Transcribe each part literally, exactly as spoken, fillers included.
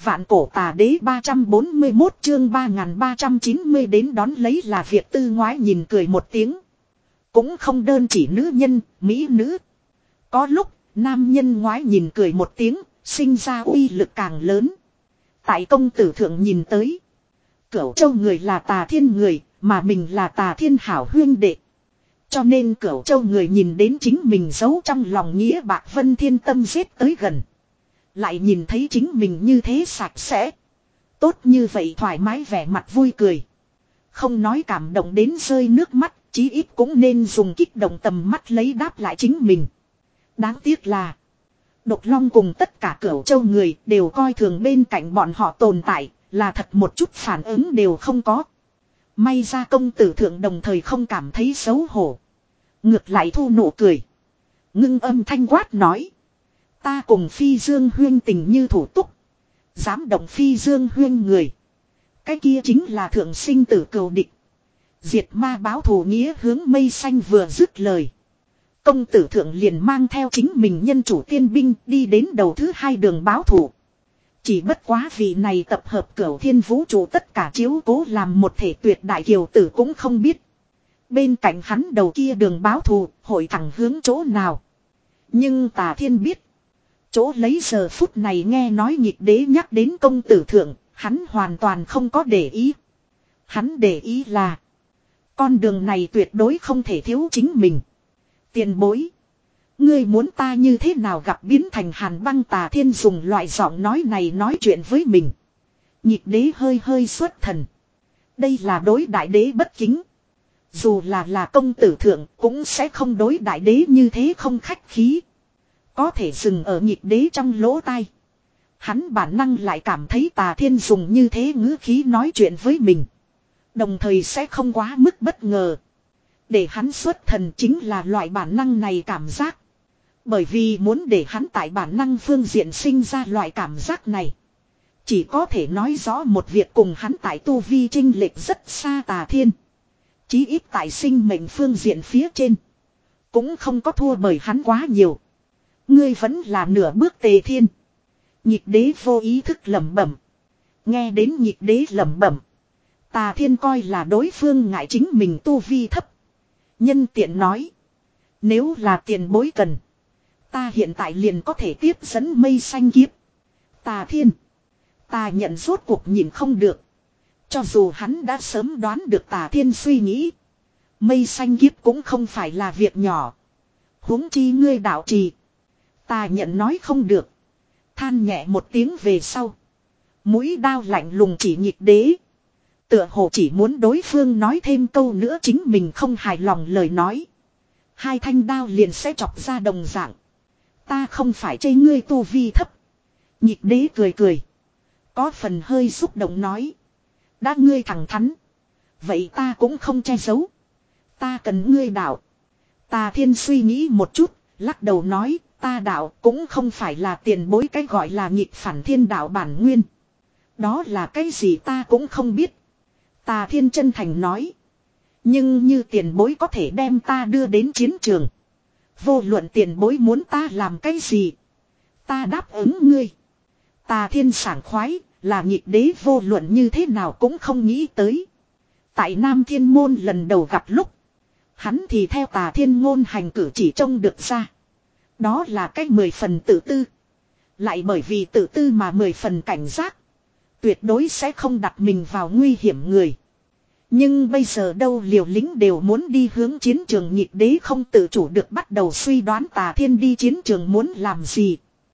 vạn cổ tà đế ba trăm bốn mươi mốt chương ba nghìn ba trăm chín mươi đến đón lấy là việc tư ngoái nhìn cười một tiếng. Cũng không đơn chỉ nữ nhân, mỹ nữ. Có lúc, nam nhân ngoái nhìn cười một tiếng, sinh ra uy lực càng lớn. Tại công tử thượng nhìn tới. Cửu châu người là Tà Thiên người, mà mình là Tà Thiên hảo huyên đệ. Cho nên Cửu châu người nhìn đến chính mình giấu trong lòng nghĩa bạc Vân Thiên tâm giết tới gần. Lại nhìn thấy chính mình như thế sạch sẽ. Tốt như vậy thoải mái vẻ mặt vui cười. Không nói cảm động đến rơi nước mắt, chí ít cũng nên dùng kích động tầm mắt lấy đáp lại chính mình. Đáng tiếc là Độc Long cùng tất cả Cửu châu người đều coi thường bên cạnh bọn họ tồn tại, là thật một chút phản ứng đều không có. May ra công tử thượng đồng thời không cảm thấy xấu hổ. Ngược lại thu nụ cười. Ngưng âm thanh quát nói. Ta cùng Phi Dương huyên tình như thủ túc. Dám động Phi Dương huyên người. Cái kia chính là thượng sinh tử cừu địch. Diệt ma báo thù nghĩa hướng mây xanh vừa dứt lời. Công tử thượng liền mang theo chính mình nhân chủ tiên binh đi đến đầu thứ hai đường báo thù. Chỉ bất quá vị này tập hợp Cửu thiên vũ trụ tất cả chiếu cố làm một thể tuyệt đại kiều tử cũng không biết. Bên cạnh hắn đầu kia đường báo thù hội thẳng hướng chỗ nào. Nhưng Tà Thiên biết. Chỗ lấy giờ phút này nghe nói Nhịp Đế nhắc đến công tử thượng, hắn hoàn toàn không có để ý. Hắn để ý là con đường này tuyệt đối không thể thiếu chính mình. Tiền bối. Ngươi muốn ta như thế nào gặp biến thành hàn băng. Tà Thiên dùng loại giọng nói này nói chuyện với mình. Nhịp Đế hơi hơi xuất thần. Đây là đối đại đế bất kính. Dù là là công tử thượng cũng sẽ không đối đại đế như thế không khách khí. Có thể dừng ở Nhịp Đế trong lỗ tai. Hắn bản năng lại cảm thấy Tà Thiên dùng như thế ngữ khí nói chuyện với mình. Đồng thời sẽ không quá mức bất ngờ. Để hắn xuất thần chính là loại bản năng này cảm giác. Bởi vì muốn để hắn tại bản năng phương diện sinh ra loại cảm giác này. Chỉ có thể nói rõ một việc cùng hắn tại tu vi chênh lệch rất xa Tà Thiên. Chí ít tại sinh mệnh phương diện phía trên. Cũng không có thua bởi hắn quá nhiều. Ngươi vẫn là nửa bước Tề Thiên. Nhịp Đế vô ý thức lẩm bẩm. Nghe đến Nhịp Đế lẩm bẩm. Tà Thiên coi là đối phương ngại chính mình tu vi thấp. Nhân tiện nói. Nếu là tiền bối cần. Ta hiện tại liền có thể tiếp dẫn mây xanh kiếp. Tà Thiên. Ta nhận rốt cuộc nhìn không được. Cho dù hắn đã sớm đoán được Tà Thiên suy nghĩ. Mây xanh kiếp cũng không phải là việc nhỏ. Huống chi ngươi đạo trì. Ta nhận nói không được. Than nhẹ một tiếng về sau. Mũi đao lạnh lùng chỉ Nhịp Đế. Tựa hồ chỉ muốn đối phương nói thêm câu nữa chính mình không hài lòng lời nói. Hai thanh đao liền sẽ chọc ra đồng dạng. Ta không phải chê ngươi tu vi thấp. Nhịp Đế cười cười. Có phần hơi xúc động nói. Đã ngươi thẳng thắn. Vậy ta cũng không che giấu. Ta cần ngươi đạo. Tà Thiên suy nghĩ một chút. Lắc đầu nói. Ta đạo cũng không phải là tiền bối cái gọi là nghịch phản thiên đạo bản nguyên. Đó là cái gì ta cũng không biết. Tà Thiên chân thành nói. Nhưng như tiền bối có thể đem ta đưa đến chiến trường. Vô luận tiền bối muốn ta làm cái gì. Ta đáp ứng ngươi. Tà Thiên sảng khoái là Nhịp Đế vô luận như thế nào cũng không nghĩ tới. Tại Nam Thiên Môn lần đầu gặp lúc. Hắn thì theo Tà Thiên ngôn hành cử chỉ trông được ra. Đó là cái mười phần tự tư. Lại bởi vì tự tư mà mười phần cảnh giác. Tuyệt đối sẽ không đặt mình vào nguy hiểm người. Nhưng bây giờ đâu liều lính đều muốn đi hướng chiến trường. Nhịp Đế không tự chủ được bắt đầu suy đoán Tà Thiên đi chiến trường muốn làm gì.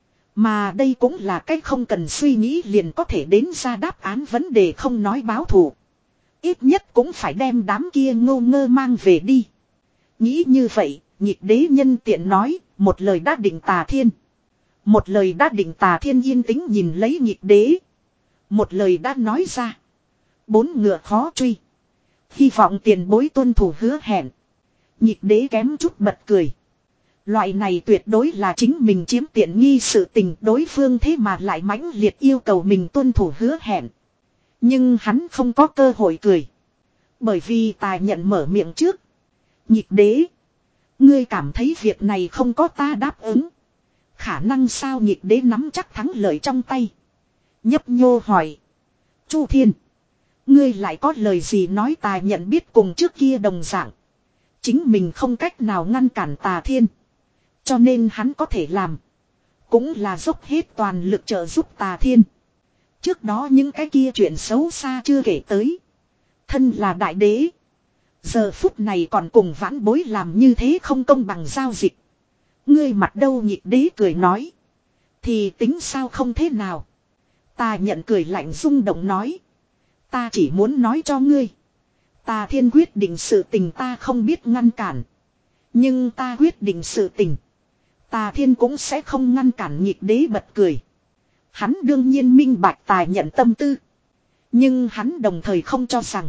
Mà đây cũng là cách không cần suy nghĩ liền có thể đến ra đáp án vấn đề không nói báo thù. Ít nhất cũng phải đem đám kia ngô ngơ mang về đi. Nghĩ như vậy, Nhịp Đế nhân tiện nói, một lời đã định Tà Thiên. Một lời đã định Tà Thiên yên tĩnh nhìn lấy Nhịp Đế. Một lời đã nói ra. Bốn ngựa khó truy. Hy vọng tiền bối tuân thủ hứa hẹn. Nhịp Đế kém chút bật cười. Loại này tuyệt đối là chính mình chiếm tiện nghi sự tình đối phương thế mà lại mãnh liệt yêu cầu mình tuân thủ hứa hẹn. Nhưng hắn không có cơ hội cười. Bởi vì Tài nhận mở miệng trước. Nhịp Đế. Ngươi cảm thấy việc này không có ta đáp ứng. Khả năng sao Nhịp Đế nắm chắc thắng lợi trong tay. Nhấp nhô hỏi. Chu Thiên. Ngươi lại có lời gì nói? Tà Nhận biết cùng trước kia đồng dạng. Chính mình không cách nào ngăn cản Tà Thiên. Cho nên hắn có thể làm. Cũng là dốc hết toàn lực trợ giúp Tà Thiên. Trước đó những cái kia chuyện xấu xa chưa kể tới. Thân là đại đế. Giờ phút này còn cùng vãn bối làm như thế không công bằng giao dịch. Ngươi mặt đâu? Nhịp đế cười nói. Thì tính sao không thế nào? Tà Nhận cười lạnh rung động nói. Ta chỉ muốn nói cho ngươi. Tà Thiên quyết định sự tình ta không biết ngăn cản. Nhưng ta quyết định sự tình. Tà Thiên cũng sẽ không ngăn cản. Nhịp đế bật cười. Hắn đương nhiên minh bạch Tà Nhận tâm tư. Nhưng hắn đồng thời không cho rằng.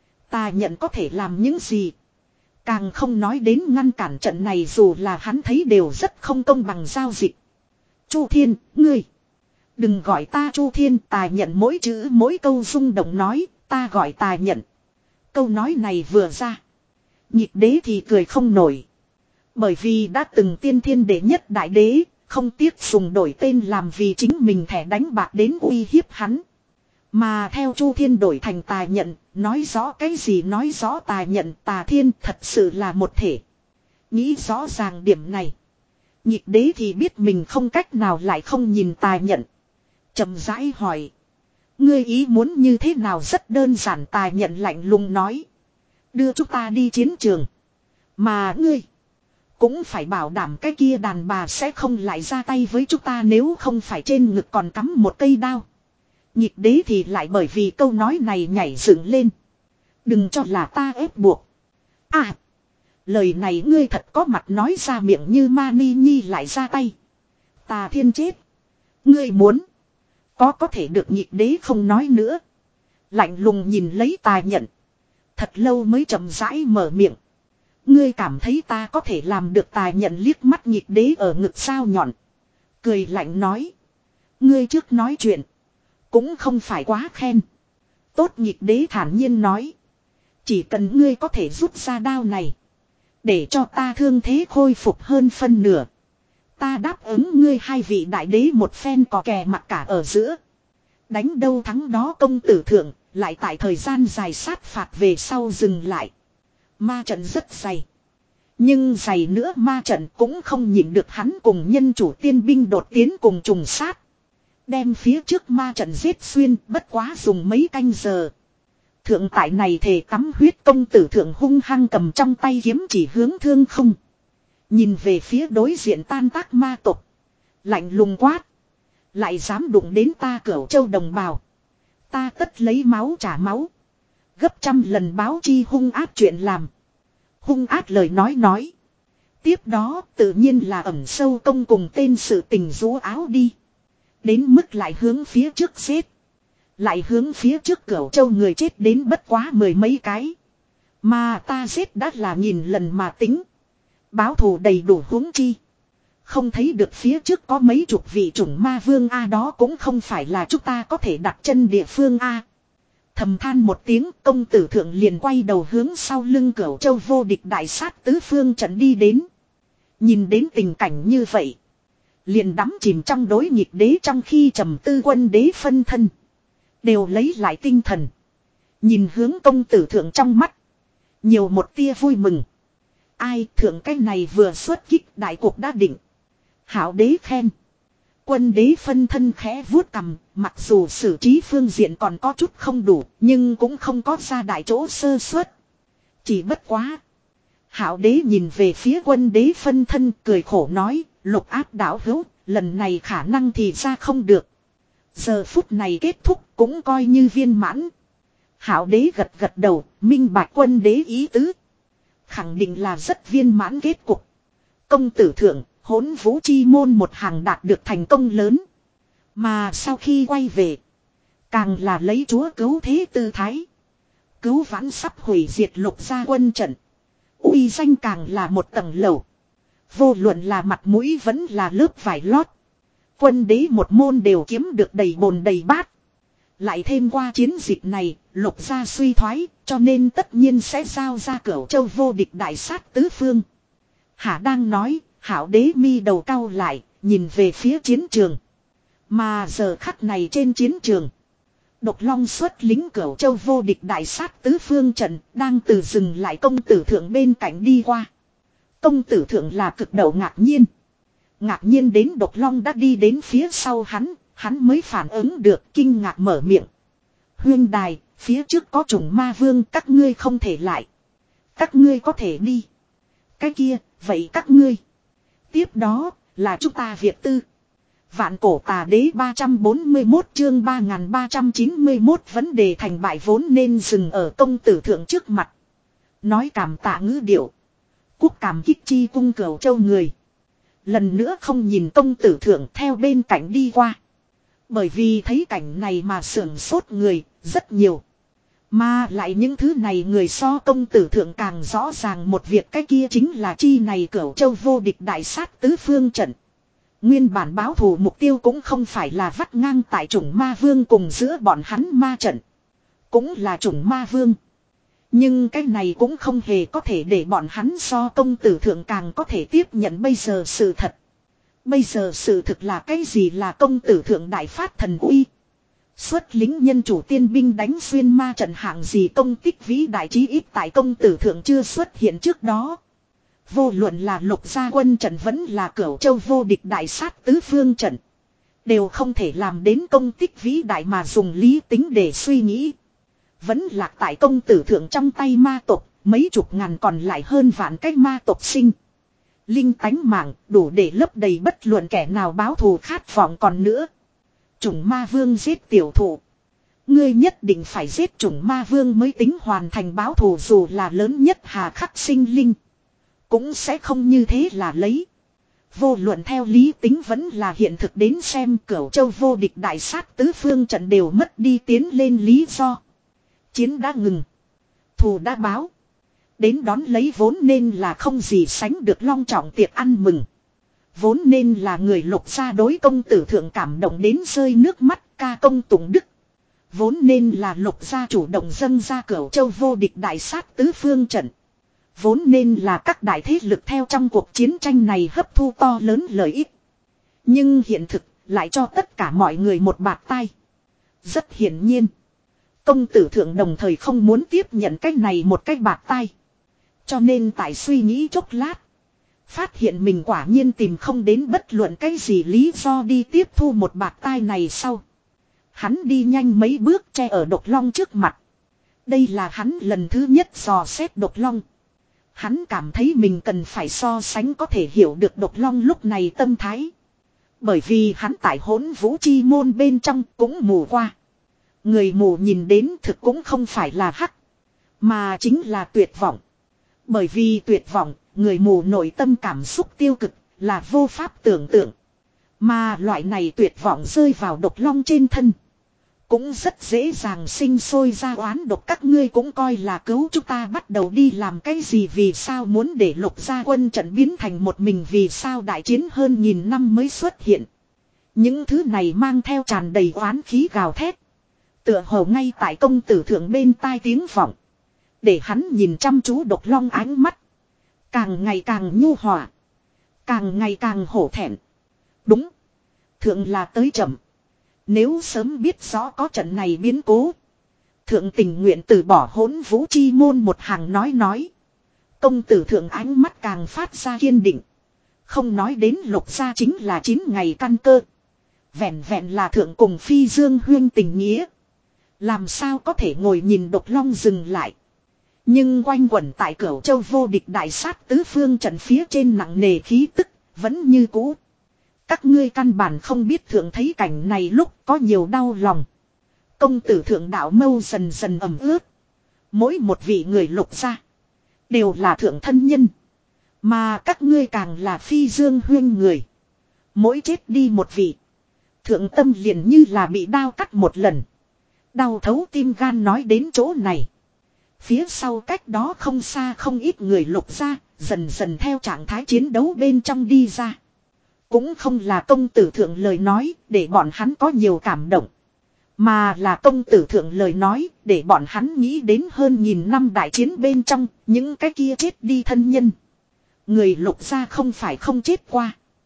Tà Nhận có thể làm những gì. Càng không nói đến ngăn cản trận này dù là hắn thấy đều rất không công bằng giao dịch. Chu Thiên, ngươi. Đừng gọi ta Chu Thiên. Tà Nhận mỗi chữ mỗi câu rung động nói. Ta gọi Tà Nhận. Câu nói này vừa ra. Nhịp đế thì cười không nổi. Bởi vì đã từng tiên thiên đệ nhất đại đế. Không tiếc dùng đổi tên làm vì chính mình thẻ đánh bạc đến uy hiếp hắn. Mà theo Chu Thiên đổi thành Tà Nhận. Nói rõ cái gì? Nói rõ Tà Nhận Tà Thiên thật sự là một thể. Nghĩ rõ ràng điểm này. Nhịp đế thì biết mình không cách nào lại không nhìn Tà Nhận. Chậm rãi hỏi. Ngươi ý muốn như thế nào? Rất đơn giản. Tà Nhận lạnh lùng nói. Đưa chúng ta đi chiến trường. Mà ngươi. Cũng phải bảo đảm cái kia đàn bà sẽ không lại ra tay với chúng ta. Nếu không phải trên ngực còn cắm một cây đao. Nhịp đế thì lại bởi vì câu nói này nhảy dựng lên. Đừng cho là ta ép buộc. À. Lời này ngươi thật có mặt nói ra miệng như ma ni nhi lại ra tay. Tà Thiên chết. Ngươi muốn. Có có thể được. Nhịp đế không nói nữa. Lạnh lùng nhìn lấy Tà Nhận. Thật lâu mới chậm rãi mở miệng. Ngươi cảm thấy ta có thể làm được? Tà Nhận liếc mắt nhịp đế ở ngực sao nhọn. Cười lạnh nói. Ngươi trước nói chuyện. Cũng không phải quá khen. Tốt. Nhịp đế thản nhiên nói. Chỉ cần ngươi có thể rút ra đao này. Để cho ta thương thế khôi phục hơn phân nửa. Ta đáp ứng ngươi hai vị đại đế một phen cò kè mặc cả ở giữa. Đánh đâu thắng đó. Công tử thượng lại tại thời gian dài sát phạt về sau dừng lại. Ma trận rất dày. Nhưng dày nữa ma trận cũng không nhịn được hắn cùng nhân chủ tiên binh đột tiến cùng trùng sát. Đem phía trước ma trận giết xuyên bất quá dùng mấy canh giờ. Thượng tại này thề tắm huyết công tử thượng hung hăng cầm trong tay kiếm chỉ hướng thương không. Nhìn về phía đối diện tan tác ma tộc. Lạnh lùng quát. Lại dám đụng đến ta Cửu Châu đồng bào. Ta tất lấy máu trả máu. Gấp trăm lần báo chi. Hung ác chuyện làm. Hung ác lời nói nói. Tiếp đó tự nhiên là ẩn sâu công cùng tên sự tình rú áo đi. Đến mức lại hướng phía trước giết. Lại hướng phía trước Cửu Châu người chết đến bất quá mười mấy cái. Mà ta giết đã là nghìn lần mà tính. Báo thù đầy đủ huống chi. Không thấy được phía trước có mấy chục vị chủng ma vương A, đó cũng không phải là chúng ta có thể đặt chân địa phương A. Thầm than một tiếng, công tử thượng liền quay đầu hướng sau lưng Cửu Châu vô địch đại sát tứ phương trận đi đến. Nhìn đến tình cảnh như vậy. Liền đắm chìm trong đối nghịch đế trong khi trầm tư quân đế phân thân. Đều lấy lại tinh thần. Nhìn hướng công tử thượng trong mắt. Nhiều một tia vui mừng. Ai thượng cái này vừa xuất kích đại cuộc đã định. Hảo đế khen. Quân đế phân thân khẽ vuốt cằm. Mặc dù xử trí phương diện còn có chút không đủ. Nhưng cũng không có ra đại chỗ sơ suất. Chỉ bất quá. Hảo đế nhìn về phía quân đế phân thân cười khổ nói. Lục áp đảo hữu. Lần này khả năng thì ra không được. Giờ phút này kết thúc cũng coi như viên mãn. Hảo đế gật gật đầu. Minh bạch quân đế ý tứ. Khẳng định là rất viên mãn kết cục. Công tử thượng. Hỗn vũ chi môn một hàng đạt được thành công lớn. Mà sau khi quay về. Càng là lấy chúa cứu thế tư thái. Cứu vãn sắp hủy diệt lục gia quân trận. Uy danh càng là một tầng lầu. Vô luận là mặt mũi vẫn là lớp vải lót. Quân đế một môn đều kiếm được đầy bồn đầy bát. Lại thêm qua chiến dịch này, lục gia suy thoái, cho nên tất nhiên sẽ giao ra Cửu Châu vô địch đại sát tứ phương. Hả đang nói, hảo đế mi đầu cau lại, nhìn về phía chiến trường. Mà giờ khắc này trên chiến trường. Độc Long xuất lính Cửu Châu vô địch đại sát tứ phương trận đang từ dừng lại công tử thượng bên cạnh đi qua. Công tử thượng là cực đầu ngạc nhiên. Ngạc nhiên đến Độc Long đã đi đến phía sau hắn, hắn mới phản ứng được kinh ngạc mở miệng. Huyên đài, phía trước có trùng ma vương, các ngươi không thể lại. Các ngươi có thể đi. Cái kia, vậy các ngươi. Tiếp đó, là chúng ta Việt tư. Vạn cổ tà đế ba trăm bốn mươi mốt chương ba nghìn ba trăm chín mươi mốt vấn đề thành bại vốn nên dừng ở công tử thượng trước mặt. Nói cảm tạ ngữ điệu. Quốc cảm kích chi cung Cửu Châu người. Lần nữa không nhìn công tử thượng theo bên cạnh đi qua. Bởi vì thấy cảnh này mà sưởng sốt người, rất nhiều. Mà lại những thứ này người so công tử thượng càng rõ ràng một việc, cái kia chính là chi này Cửu Châu vô địch đại sát tứ phương trận. Nguyên bản báo thù mục tiêu cũng không phải là vắt ngang tại chủng ma vương cùng giữa bọn hắn ma trận. Cũng là chủng ma vương. Nhưng cái này cũng không hề có thể để bọn hắn so công tử thượng càng có thể tiếp nhận bây giờ sự thật. Bây giờ sự thực là cái gì, là công tử thượng đại phát thần uy. Xuất lính nhân chủ tiên binh đánh xuyên ma trận hạng gì công tích vĩ đại, chí ít tại công tử thượng chưa xuất hiện trước đó. Vô luận là lục gia quân trận vẫn là Cửu Châu vô địch đại sát tứ phương trận. Đều không thể làm đến công tích vĩ đại mà dùng lý tính để suy nghĩ. Vẫn lạc tại công tử thượng trong tay ma tộc, mấy chục ngàn còn lại hơn vạn cái ma tộc sinh. Linh tánh mạng đủ để lấp đầy bất luận kẻ nào báo thù khát vọng còn nữa. Chủng ma vương giết tiểu thụ. Ngươi nhất định phải giết chủng ma vương mới tính hoàn thành báo thù, dù là lớn nhất hà khắc sinh linh. Cũng sẽ không như thế là lấy. Vô luận theo lý tính vẫn là hiện thực đến xem, Cửu Châu vô địch đại sát tứ phương trận đều mất đi tiến lên lý do. Chiến đã ngừng. Thù đã báo. Đến đón lấy vốn nên là không gì sánh được long trọng tiệc ăn mừng. Vốn nên là người lục gia đối công tử thượng cảm động đến rơi nước mắt ca công tụng đức. Vốn nên là lục gia chủ động dâng ra Cửu Châu vô địch đại sát tứ phương trận. Vốn nên là các đại thế lực theo trong cuộc chiến tranh này hấp thu to lớn lợi ích. Nhưng hiện thực lại cho tất cả mọi người một bạt tai. Rất hiển nhiên. Công tử thượng đồng thời không muốn tiếp nhận cái này một cái bạt tai. Cho nên tại suy nghĩ chốc lát. Phát hiện mình quả nhiên tìm không đến bất luận cái gì lý do đi tiếp thu một bạt tai này sau. Hắn đi nhanh mấy bước che ở Độc Long trước mặt. Đây là hắn lần thứ nhất dò xét Độc Long. Hắn cảm thấy mình cần phải so sánh có thể hiểu được Độc Long lúc này tâm thái. Bởi vì hắn tại Hỗn Vũ Chi môn bên trong cũng mù qua. Người mù nhìn đến thực cũng không phải là hắc, mà chính là tuyệt vọng. Bởi vì tuyệt vọng, người mù nội tâm cảm xúc tiêu cực, là vô pháp tưởng tượng. Mà loại này tuyệt vọng rơi vào Độc Long trên thân. Cũng rất dễ dàng sinh sôi ra oán độc, các ngươi cũng coi là cứu chúng ta bắt đầu đi làm cái gì, vì sao muốn để lục gia quân trận biến thành một mình, vì sao đại chiến hơn nghìn năm mới xuất hiện. Những thứ này mang theo tràn đầy oán khí gào thét. Tựa hồ ngay tại công tử thượng bên tai tiếng vọng. Để hắn nhìn chăm chú Độc Long ánh mắt. Càng ngày càng nhu hòa. Càng ngày càng hổ thẹn. Đúng. Thượng là tới chậm. Nếu sớm biết rõ có trận này biến cố. Thượng tình nguyện từ bỏ Hỗn Vũ Chi môn một hàng nói nói. Công tử thượng ánh mắt càng phát ra kiên định. Không nói đến lục gia chính là chín ngày căn cơ. Vẹn vẹn là thượng cùng Phi Dương huyên tình nghĩa. Làm sao có thể ngồi nhìn Độc Long dừng lại. Nhưng quanh quẩn tại Cửu Châu vô địch đại sát tứ phương trận phía trên nặng nề khí tức, vẫn như cũ. Các ngươi căn bản không biết thượng thấy cảnh này lúc có nhiều đau lòng. Công tử thượng đạo mâu dần dần ẩm ướt. Mỗi một vị người lục gia đều là thượng thân nhân. Mà các ngươi càng là Phi Dương huyên người. Mỗi chết đi một vị, thượng tâm liền như là bị đao cắt một lần. Đau thấu tim gan, nói đến chỗ này. Phía sau cách đó không xa không ít người lục gia dần dần theo trạng thái chiến đấu bên trong đi ra. Cũng không là công tử thượng lời nói để bọn hắn có nhiều cảm động. Mà là công tử thượng lời nói để bọn hắn nghĩ đến hơn nghìn năm đại chiến bên trong những cái kia chết đi thân nhân. Người lục gia không phải không chết qua.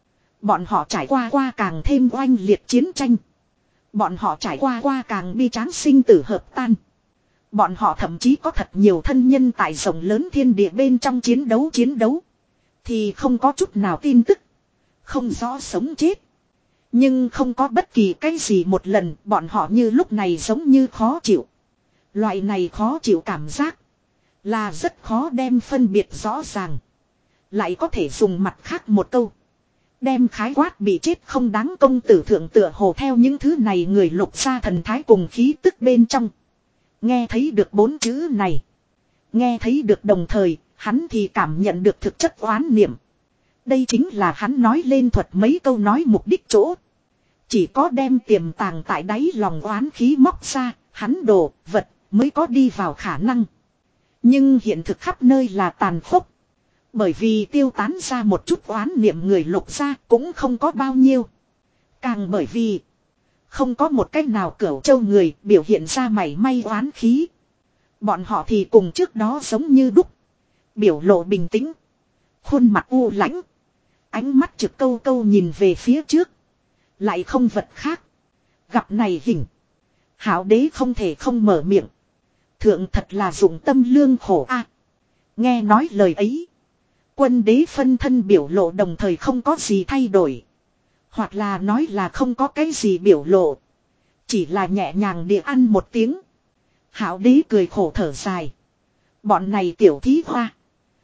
Bọn họ trải qua qua càng thêm oanh liệt chiến tranh. Bọn họ trải qua qua càng bi tráng sinh tử hợp tan. Bọn họ thậm chí có thật nhiều thân nhân tại rộng lớn thiên địa bên trong chiến đấu chiến đấu. Thì không có chút nào tin tức. Không rõ sống chết. Nhưng không có bất kỳ cái gì một lần bọn họ như lúc này giống như khó chịu. Loại này khó chịu cảm giác. Là rất khó đem phân biệt rõ ràng. Lại có thể dùng mặt khác một câu. Đem khái quát bị chết không đáng công tử thượng tựa hồ theo những thứ này người lục ra thần thái cùng khí tức bên trong. Nghe thấy được bốn chữ này. Nghe thấy được đồng thời, hắn thì cảm nhận được thực chất oán niệm. Đây chính là hắn nói lên thuật mấy câu nói mục đích chỗ. Chỉ có đem tiềm tàng tại đáy lòng oán khí móc ra, hắn đồ, vật, mới có đi vào khả năng. Nhưng hiện thực khắp nơi là tàn khốc. Bởi vì tiêu tán ra một chút oán niệm người lục ra cũng không có bao nhiêu. Càng bởi vì không có một cách nào Cửu Châu người biểu hiện ra mảy may oán khí. Bọn họ thì cùng trước đó giống như đúc. Biểu lộ bình tĩnh. Khuôn mặt u lãnh. Ánh mắt trực câu câu nhìn về phía trước. Lại không vật khác. Gặp này hình. Hảo đế không thể không mở miệng. Thượng thật là dụng tâm lương khổ a. Nghe nói lời ấy. Quân đế phân thân biểu lộ đồng thời không có gì thay đổi. Hoặc là nói là không có cái gì biểu lộ. Chỉ là nhẹ nhàng địa ăn một tiếng. Hảo đế cười khổ thở dài. Bọn này tiểu thí hoa.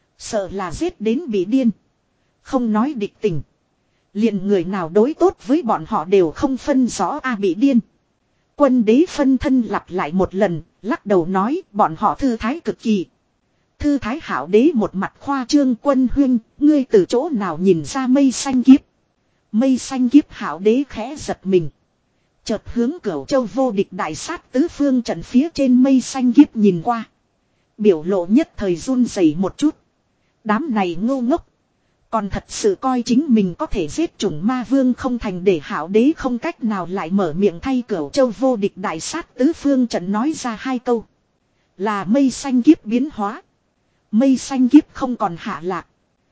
Sợ là giết đến bị điên. Không nói địch tình. Liền người nào đối tốt với bọn họ đều không phân rõ a bị điên. Quân đế phân thân lặp lại một lần. Lắc đầu nói bọn họ thư thái cực kỳ. Thư thái hảo đế một mặt khoa trương quân huynh. Ngươi từ chỗ nào nhìn ra mây xanh kiếp. Mây xanh kiếp hảo đế khẽ giật mình. Chợt hướng Cửu Châu vô địch đại sát tứ phương trận phía trên mây xanh kiếp nhìn qua. Biểu lộ nhất thời run rẩy một chút. Đám này ngu ngốc. Còn thật sự coi chính mình có thể giết chủng ma vương không thành để hảo đế không cách nào lại mở miệng thay Cửu Châu vô địch đại sát tứ phương trận nói ra hai câu. Là mây xanh kiếp biến hóa. Mây xanh kiếp không còn hạ lạc.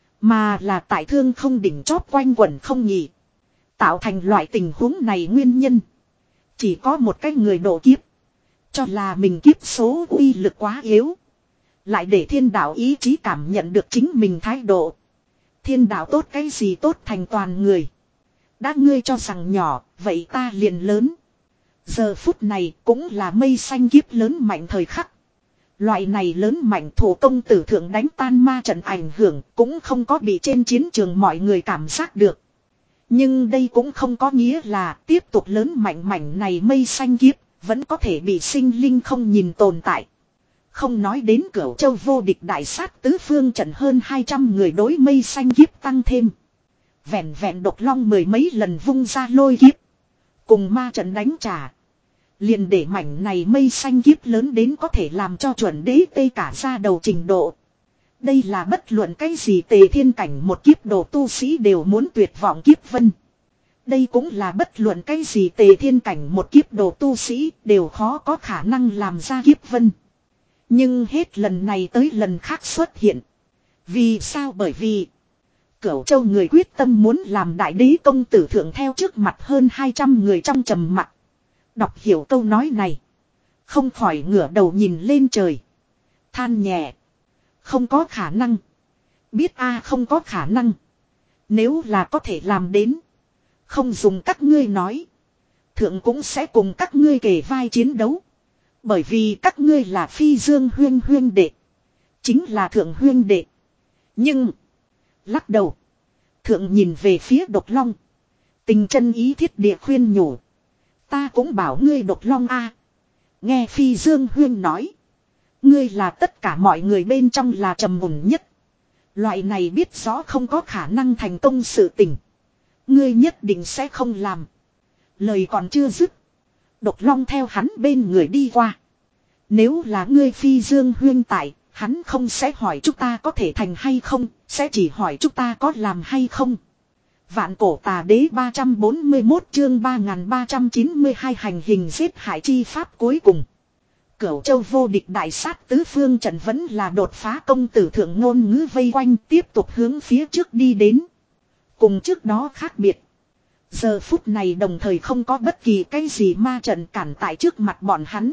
Mà là tại thương không đỉnh chóp quanh quẩn không nhỉ. Tạo thành loại tình huống này nguyên nhân. Chỉ có một cái người độ kiếp. Cho là mình kiếp số uy lực quá yếu. Lại để thiên đạo ý chí cảm nhận được chính mình thái độ. Thiên đạo tốt cái gì tốt thành toàn người. Đã ngươi cho rằng nhỏ, vậy ta liền lớn. Giờ phút này cũng là mây xanh kiếp lớn mạnh thời khắc. Loại này lớn mạnh thủ công tử thượng đánh tan ma trận ảnh hưởng cũng không có bị trên chiến trường mọi người cảm giác được. Nhưng đây cũng không có nghĩa là tiếp tục lớn mạnh mảnh này mây xanh kiếp vẫn có thể bị sinh linh không nhìn tồn tại. Không nói đến Cửu Châu vô địch đại sát tứ phương trận hơn hai trăm người đối mây xanh kiếp tăng thêm. Vẹn vẹn độc long mười mấy lần vung ra lôi kiếp. Cùng ma trận đánh trả. Liền để mảnh này mây xanh kiếp lớn đến có thể làm cho chuẩn đế tê cả ra đầu trình độ. Đây là bất luận cái gì tề thiên cảnh một kiếp đồ tu sĩ đều muốn tuyệt vọng kiếp vân. Đây cũng là bất luận cái gì tề thiên cảnh một kiếp đồ tu sĩ đều khó có khả năng làm ra kiếp vân. Nhưng hết lần này tới lần khác xuất hiện. Vì sao? Bởi vì Cửu Châu người quyết tâm muốn làm đại đế công tử thượng theo trước mặt hơn hai trăm người trong trầm mặc. Đọc hiểu câu nói này. Không khỏi ngửa đầu nhìn lên trời. Than nhẹ. Không có khả năng. Biết a không có khả năng. Nếu là có thể làm đến. Không dùng các ngươi nói. Thượng cũng sẽ cùng các ngươi kề vai chiến đấu. Bởi vì các ngươi là phi dương huyên huyên đệ. Chính là thượng huyên đệ. Nhưng. Lắc đầu. Thượng nhìn về phía độc long. Tình chân ý thiết địa khuyên nhủ. Ta cũng bảo ngươi độc long a. Nghe phi dương huyên nói. Ngươi là tất cả mọi người bên trong là trầm ổn nhất. Loại này biết rõ không có khả năng thành công sự tình. Ngươi nhất định sẽ không làm. Lời còn chưa dứt. Độc long theo hắn bên người đi qua. Nếu là ngươi phi dương huyên tại, hắn không sẽ hỏi chúng ta có thể thành hay không, sẽ chỉ hỏi chúng ta có làm hay không. Vạn cổ tà đế ba trăm bốn mươi mốt chương ba nghìn ba trăm chín mươi hai hành hình giết hại chi pháp cuối cùng. Cửu Châu vô địch đại sát tứ phương trận vẫn là đột phá công tử thượng ngôn ngữ vây quanh tiếp tục hướng phía trước đi đến. Cùng trước đó khác biệt. Giờ phút này đồng thời không có bất kỳ cái gì ma trận cản tại trước mặt bọn hắn.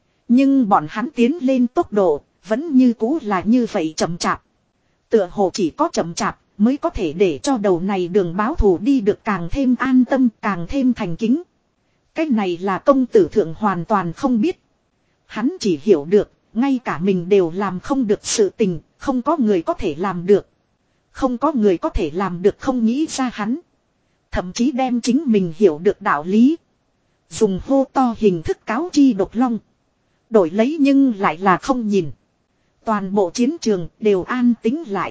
Nhưng bọn hắn tiến lên tốc độ, vẫn như cũ là như vậy chậm chạp. Tựa hồ chỉ có chậm chạp, mới có thể để cho đầu này đường báo thù đi được càng thêm an tâm, càng thêm thành kính. Cái này là công tử thượng hoàn toàn không biết. Hắn chỉ hiểu được, ngay cả mình đều làm không được sự tình, không có người có thể làm được. Không có người có thể làm được không nghĩ ra hắn. Thậm chí đem chính mình hiểu được đạo lý. Dùng hô to hình thức cáo chi độc long. Đổi lấy nhưng lại là không nhìn. Toàn bộ chiến trường đều an tĩnh lại.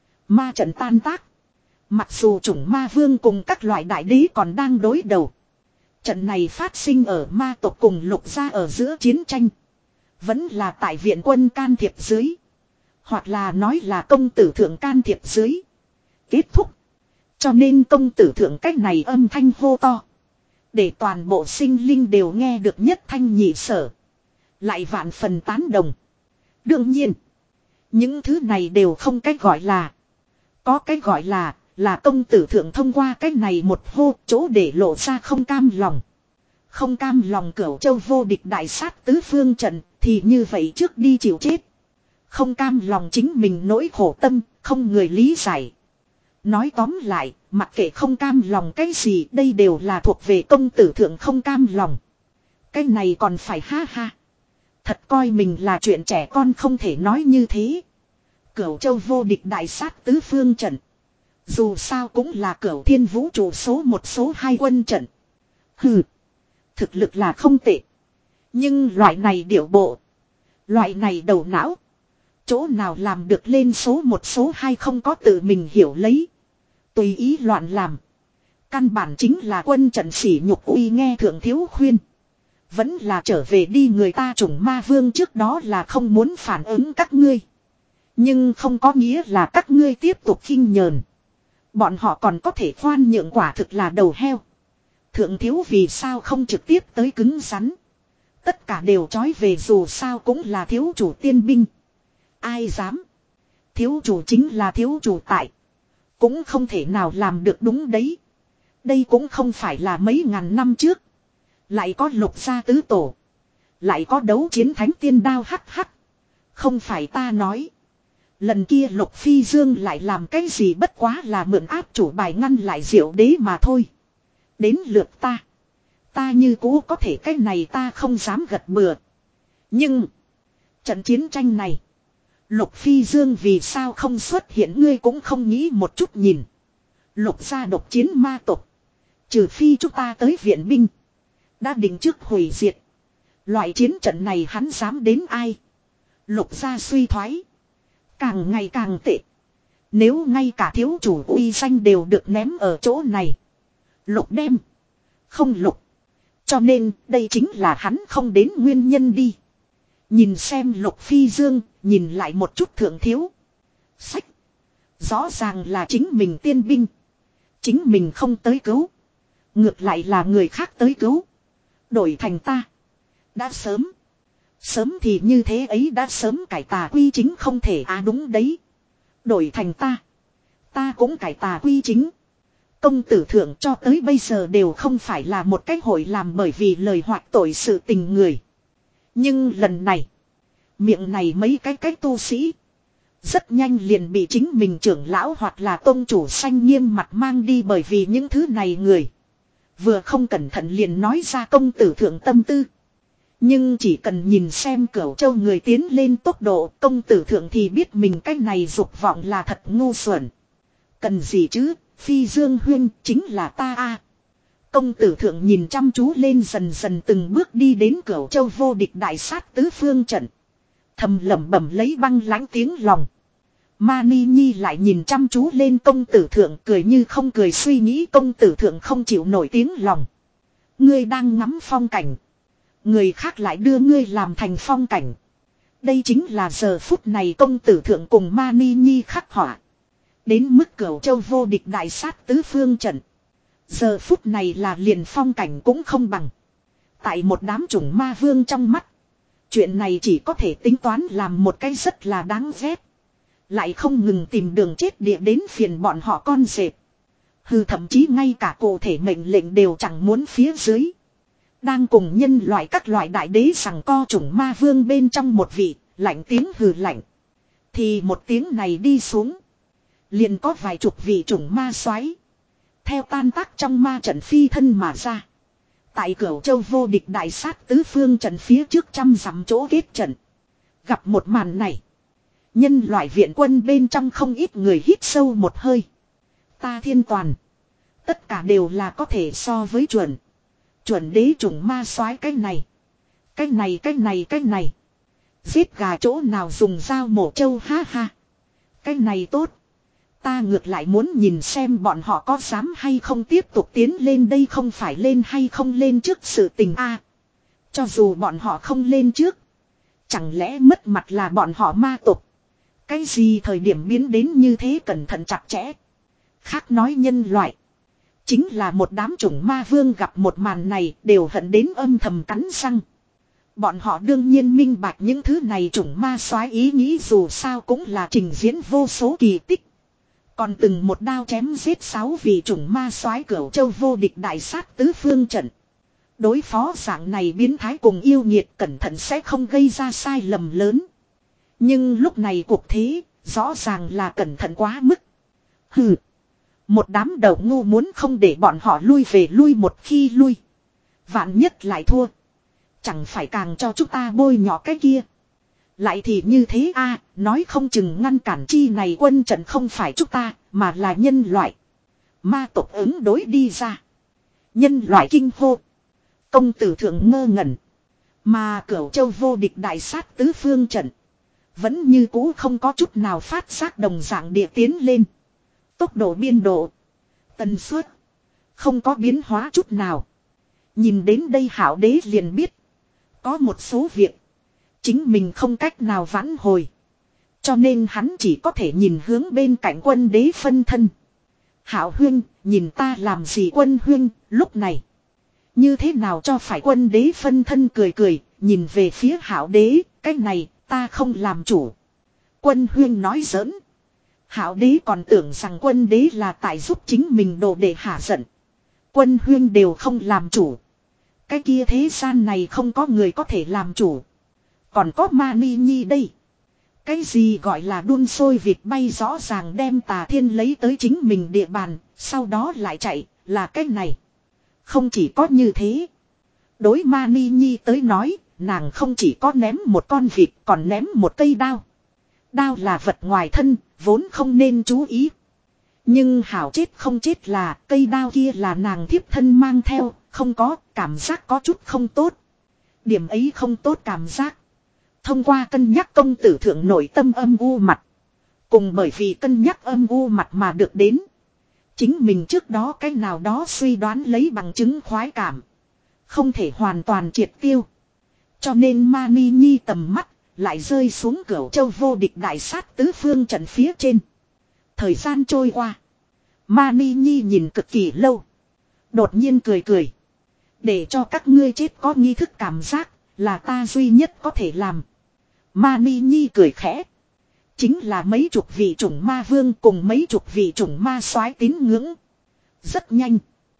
Ma trận tan tác. Mặc dù chủng ma vương cùng các loại đại đế còn đang đối đầu. Trận này phát sinh ở ma tộc cùng lục gia ở giữa chiến tranh. Vẫn là tại viện quân can thiệp dưới. Hoặc là nói là công tử thượng can thiệp dưới. Kết thúc. Cho nên công tử thượng cách này âm thanh hô to. Để toàn bộ sinh linh đều nghe được nhất thanh nhị sở. Lại vạn phần tán đồng. Đương nhiên. Những thứ này đều không cách gọi là. Có cái gọi là. Là công tử thượng thông qua cách này một hô chỗ để lộ ra không cam lòng. Không cam lòng Cửu Châu vô địch đại sát tứ phương trận. Thì như vậy trước đi chịu chết. Không cam lòng chính mình nỗi khổ tâm. Không người lý giải. Nói tóm lại, mặc kệ không cam lòng cái gì, đây đều là thuộc về công tử thượng không cam lòng. Cái này còn phải ha ha. Thật coi mình là chuyện trẻ con không thể nói như thế. Cửu Châu vô địch đại sát tứ phương trận. Dù sao cũng là Cửu Thiên vũ trụ số một số hai quân trận. Hừ. Thực lực là không tệ. Nhưng loại này điệu bộ. Loại này đầu não. Chỗ nào làm được lên số một số hai không có tự mình hiểu lấy. Tùy ý loạn làm. Căn bản chính là quân trận sỉ nhục uy nghe thượng thiếu khuyên. Vẫn là trở về đi người ta chủng ma vương trước đó là không muốn phản ứng các ngươi. Nhưng không có nghĩa là các ngươi tiếp tục khinh nhờn. Bọn họ còn có thể khoan nhượng quả thực là đầu heo. Thượng thiếu vì sao không trực tiếp tới cứng rắn. Tất cả đều trói về dù sao cũng là thiếu chủ tiên binh. Ai dám. Thiếu chủ chính là thiếu chủ tại. Cũng không thể nào làm được đúng đấy. Đây cũng không phải là mấy ngàn năm trước. Lại có lục gia tứ tổ. Lại có đấu chiến thánh tiên đao hắc hắc. Không phải ta nói. Lần kia lục phi dương lại làm cái gì bất quá là mượn áp chủ bài ngăn lại diệu đế mà thôi. Đến lượt ta. Ta như cũ có thể cái này ta không dám gật bừa. Nhưng. Trận chiến tranh này. Lục phi dương vì sao không xuất hiện ngươi cũng không nghĩ một chút nhìn. Lục gia độc chiến ma tộc. Trừ phi chúng ta tới viện binh. Đã định trước hủy diệt. Loại chiến trận này hắn dám đến ai. Lục gia suy thoái. Càng ngày càng tệ. Nếu ngay cả thiếu chủ uy danh đều được ném ở chỗ này. Lục đem. Không lục. Cho nên đây chính là hắn không đến nguyên nhân đi. Nhìn xem lục phi dương. Nhìn lại một chút thượng thiếu. Sách. Rõ ràng là chính mình tiên binh. Chính mình không tới cứu. Ngược lại là người khác tới cứu. Đổi thành ta. Đã sớm. Sớm thì như thế ấy đã sớm cải tà quy chính không thể à đúng đấy. Đổi thành ta. Ta cũng cải tà quy chính. Công tử thượng cho tới bây giờ đều không phải là một cái hội làm bởi vì lời hoặc tội sự tình người. Nhưng lần này. Miệng này mấy cái cách tu sĩ. Rất nhanh liền bị chính mình trưởng lão hoặc là tôn chủ sanh nghiêm mặt mang đi bởi vì những thứ này người. Vừa không cẩn thận liền nói ra công tử thượng tâm tư. Nhưng chỉ cần nhìn xem Cửu Châu người tiến lên tốc độ công tử thượng thì biết mình cái này dục vọng là thật ngu xuẩn. Cần gì chứ, phi dương huyên chính là ta a. Công tử thượng nhìn chăm chú lên dần dần từng bước đi đến Cửu Châu vô địch đại sát tứ phương trận. Thầm lẩm bẩm lấy băng lãnh tiếng lòng. Mani Nhi lại nhìn chăm chú lên công tử thượng cười như không cười suy nghĩ công tử thượng không chịu nổi tiếng lòng. Ngươi đang ngắm phong cảnh. Người khác lại đưa ngươi làm thành phong cảnh. Đây chính là giờ phút này công tử thượng cùng Mani Nhi khắc họa. Đến mức Cửu Châu vô địch đại sát tứ phương trận. Giờ phút này là liền phong cảnh cũng không bằng. Tại một đám chủng ma vương trong mắt. Chuyện này chỉ có thể tính toán làm một cái rất là đáng ghét. Lại không ngừng tìm đường chết địa đến phiền bọn họ con dẹp. Hừ, thậm chí ngay cả cụ thể mệnh lệnh đều chẳng muốn phía dưới. Đang cùng nhân loại các loại đại đế rằng co chủng ma vương bên trong một vị, lạnh tiếng hừ lạnh. Thì một tiếng này đi xuống. Liền có vài chục vị chủng ma xoáy. Theo tan tác trong ma trận phi thân mà ra. Tại Cửu Châu vô địch đại sát tứ phương trận phía trước trăm dặm chỗ kết trận. Gặp một màn này. Nhân loại viện quân bên trong không ít người hít sâu một hơi. Ta thiên toàn. Tất cả đều là có thể so với chuẩn. Chuẩn đế chủng ma soái cái này. Cái này cái này cái này. Giết gà chỗ nào dùng dao mổ trâu ha ha. Cái này tốt. Ta ngược lại muốn nhìn xem bọn họ có dám hay không tiếp tục tiến lên đây, không phải lên hay không lên trước sự tình a. Cho dù bọn họ không lên trước. Chẳng lẽ mất mặt là bọn họ ma tục. Cái gì thời điểm biến đến như thế cẩn thận chặt chẽ. Khác nói nhân loại. Chính là một đám chủng ma vương gặp một màn này đều hận đến âm thầm cắn răng. Bọn họ đương nhiên minh bạch những thứ này chủng ma soái ý nghĩ dù sao cũng là trình diễn vô số kỳ tích. Còn từng một đao chém giết sáu vị chủng ma soái Cửu Châu vô địch đại sát tứ phương trận. Đối phó dạng này biến thái cùng yêu nghiệt cẩn thận sẽ không gây ra sai lầm lớn. Nhưng lúc này cuộc thế, rõ ràng là cẩn thận quá mức. Hừ. Một đám đầu ngu muốn không để bọn họ lui về lui một khi lui. Vạn nhất lại thua. Chẳng phải càng cho chúng ta bôi nhỏ cái kia. Lại thì như thế a, nói không chừng ngăn cản chi này quân trận không phải chúng ta, mà là nhân loại. Ma tộc ứng đối đi ra. Nhân loại kinh hô. Công tử thượng ngơ ngẩn. Mà Cửu Châu vô địch đại sát tứ phương trận. Vẫn như cũ không có chút nào phát giác đồng dạng địa tiến lên. Tốc độ biên độ. Tần suất. Không có biến hóa chút nào. Nhìn đến đây Hạo Đế liền biết. Có một số việc. Chính mình không cách nào vãn hồi. Cho nên hắn chỉ có thể nhìn hướng bên cạnh quân đế phân thân. Hạo huynh, nhìn ta làm gì quân huynh, lúc này. Như thế nào cho phải quân đế phân thân cười cười, nhìn về phía Hạo Đế, cái này, ta không làm chủ. Quân huynh nói giỡn. Hạo Đế còn tưởng rằng quân đế là tại giúp chính mình đồ để hả giận. Quân huynh đều không làm chủ. Cái kia thế gian này không có người có thể làm chủ. Còn có Mani Nhi đây. Cái gì gọi là đun sôi vịt bay, rõ ràng đem Tà Thiên lấy tới chính mình địa bàn, sau đó lại chạy, là cái này. Không chỉ có như thế. Đối Mani Nhi tới nói, nàng không chỉ có ném một con vịt còn ném một cây đao. Đao là vật ngoài thân, vốn không nên chú ý. Nhưng hảo chết không chết là cây đao kia là nàng thiếp thân mang theo, không có, cảm giác có chút không tốt. Điểm ấy không tốt cảm giác. Thông qua cân nhắc công tử thượng nội tâm âm u mặt. Cùng bởi vì cân nhắc âm u mặt mà được đến. Chính mình trước đó cái nào đó suy đoán lấy bằng chứng khoái cảm. Không thể hoàn toàn triệt tiêu. Cho nên Mani Nhi tầm mắt lại rơi xuống Cửu Châu vô địch đại sát tứ phương trận phía trên. Thời gian trôi qua. Mani Nhi nhìn cực kỳ lâu. Đột nhiên cười cười. Để cho các ngươi chết có nghi thức cảm giác là ta duy nhất có thể làm. Mani Nhi cười khẽ. Chính là mấy chục vị chủng ma vương cùng mấy chục vị chủng ma soái tín ngưỡng. Rất nhanh.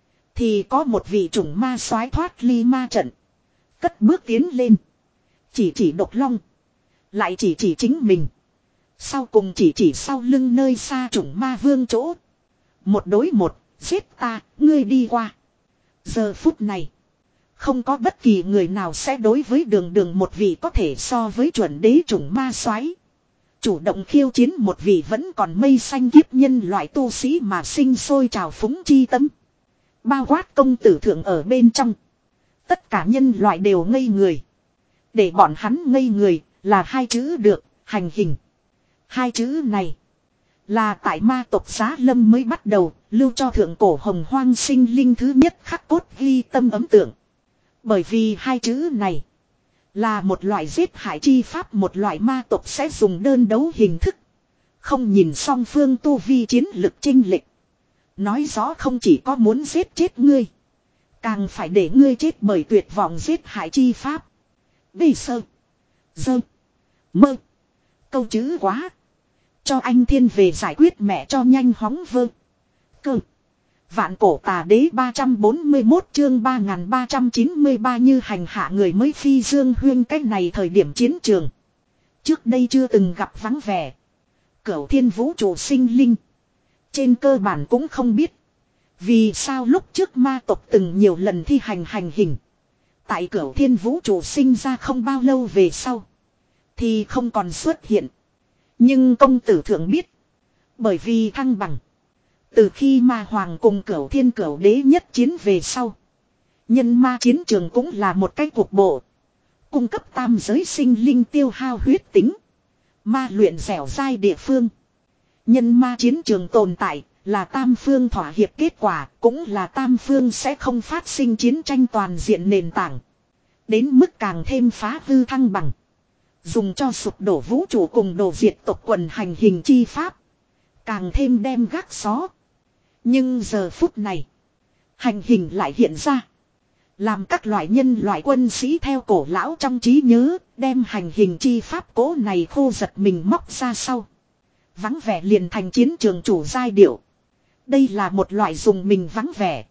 Thì có một vị chủng ma soái thoát ly ma trận. Cất bước tiến lên. Chỉ chỉ Độc Long. Lại chỉ chỉ chính mình. Sau cùng chỉ chỉ sau lưng nơi xa chủng ma vương chỗ. Một đối một, giết ta, ngươi đi qua. Giờ phút này. Không có bất kỳ người nào sẽ đối với đường đường một vị có thể so với chuẩn đế chủng ma soái chủ động khiêu chiến một vị vẫn còn mây xanh kiếp nhân loại tu sĩ mà sinh sôi trào phúng chi tâm. Bao quát công tử thượng ở bên trong. Tất cả nhân loại đều ngây người. Để bọn hắn ngây người là hai chữ được, hành hình. Hai chữ này là tại ma tộc Giá Lâm mới bắt đầu lưu cho thượng cổ hồng hoang sinh linh thứ nhất khắc cốt ghi tâm ấn tượng. Bởi vì hai chữ này là một loại giết hại chi pháp, một loại ma tộc sẽ dùng đơn đấu hình thức. Không nhìn song phương tu vi chiến lực chênh lệch. Nói rõ không chỉ có muốn giết chết ngươi. Càng phải để ngươi chết bởi tuyệt vọng giết hại chi pháp. Bây sơ. Dơ. Mơ. Câu chữ quá. Cho anh thiên về giải quyết mẹ cho nhanh hóng vơ. Cơ. Vạn cổ tà đế ba trăm bốn mươi mốt chương ba nghìn ba trăm chín mươi ba như hành hạ người mới phi dương huyên cách này thời điểm chiến trường. Trước đây chưa từng gặp vắng vẻ. Cửu thiên vũ trụ sinh linh. Trên cơ bản cũng không biết. Vì sao lúc trước ma tộc từng nhiều lần thi hành hành hình. Tại cửu thiên vũ trụ sinh ra không bao lâu về sau. Thì không còn xuất hiện. Nhưng công tử thượng biết. Bởi vì thăng bằng. Từ khi ma hoàng cùng cửu thiên cửu đế nhất chiến về sau. Nhân ma chiến trường cũng là một cái cục bộ. Cung cấp tam giới sinh linh tiêu hao huyết tính. Ma luyện dẻo dai địa phương. Nhân ma chiến trường tồn tại là tam phương thỏa hiệp kết quả. Cũng là tam phương sẽ không phát sinh chiến tranh toàn diện nền tảng. Đến mức càng thêm phá hư thăng bằng. Dùng cho sụp đổ vũ trụ cùng đồ diệt tộc quần hành hình chi pháp. Càng thêm đem gác xó. Nhưng giờ phút này. Hành hình lại hiện ra. Làm các loại nhân loại quân sĩ theo cổ lão trong trí nhớ. Đem hành hình chi pháp cố này khô giật mình móc ra sau. Vắng vẻ liền thành chiến trường chủ giai điệu. Đây là một loại dùng mình vắng vẻ.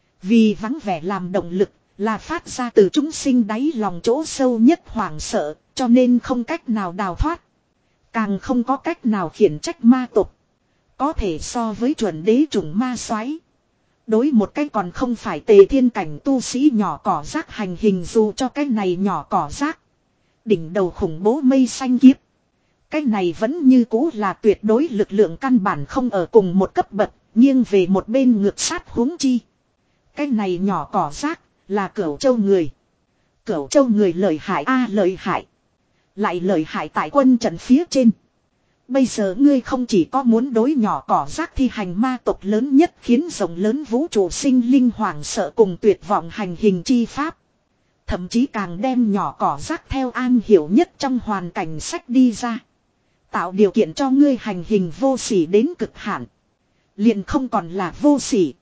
Vì vắng vẻ làm động lực. Là phát ra từ chúng sinh đáy lòng chỗ sâu nhất hoảng sợ. Cho nên không cách nào đào thoát. Càng không có cách nào khiển trách ma tộc. Có thể so với chuẩn đế chủng ma xoáy. Đối một cái còn không phải tề thiên cảnh tu sĩ nhỏ cỏ rác hành hình dù cho cái này nhỏ cỏ rác. Đỉnh đầu khủng bố mây xanh kiếp. Cái này vẫn như cũ là tuyệt đối lực lượng căn bản không ở cùng một cấp bậc. Nghiêng về một bên ngược sát huống chi. Cái này nhỏ cỏ rác là Cửu Châu người. Cửu Châu người lợi hại a à, lợi hại. Lại lợi hại tại quân trận phía trên. Bây giờ ngươi không chỉ có muốn đối nhỏ cỏ rác thi hành ma tộc lớn nhất khiến rộng lớn vũ trụ sinh linh hoảng sợ cùng tuyệt vọng hành hình chi pháp. Thậm chí càng đem nhỏ cỏ rác theo an hiểu nhất trong hoàn cảnh sách đi ra. Tạo điều kiện cho ngươi hành hình vô sỉ đến cực hạn. Liền không còn là vô sỉ.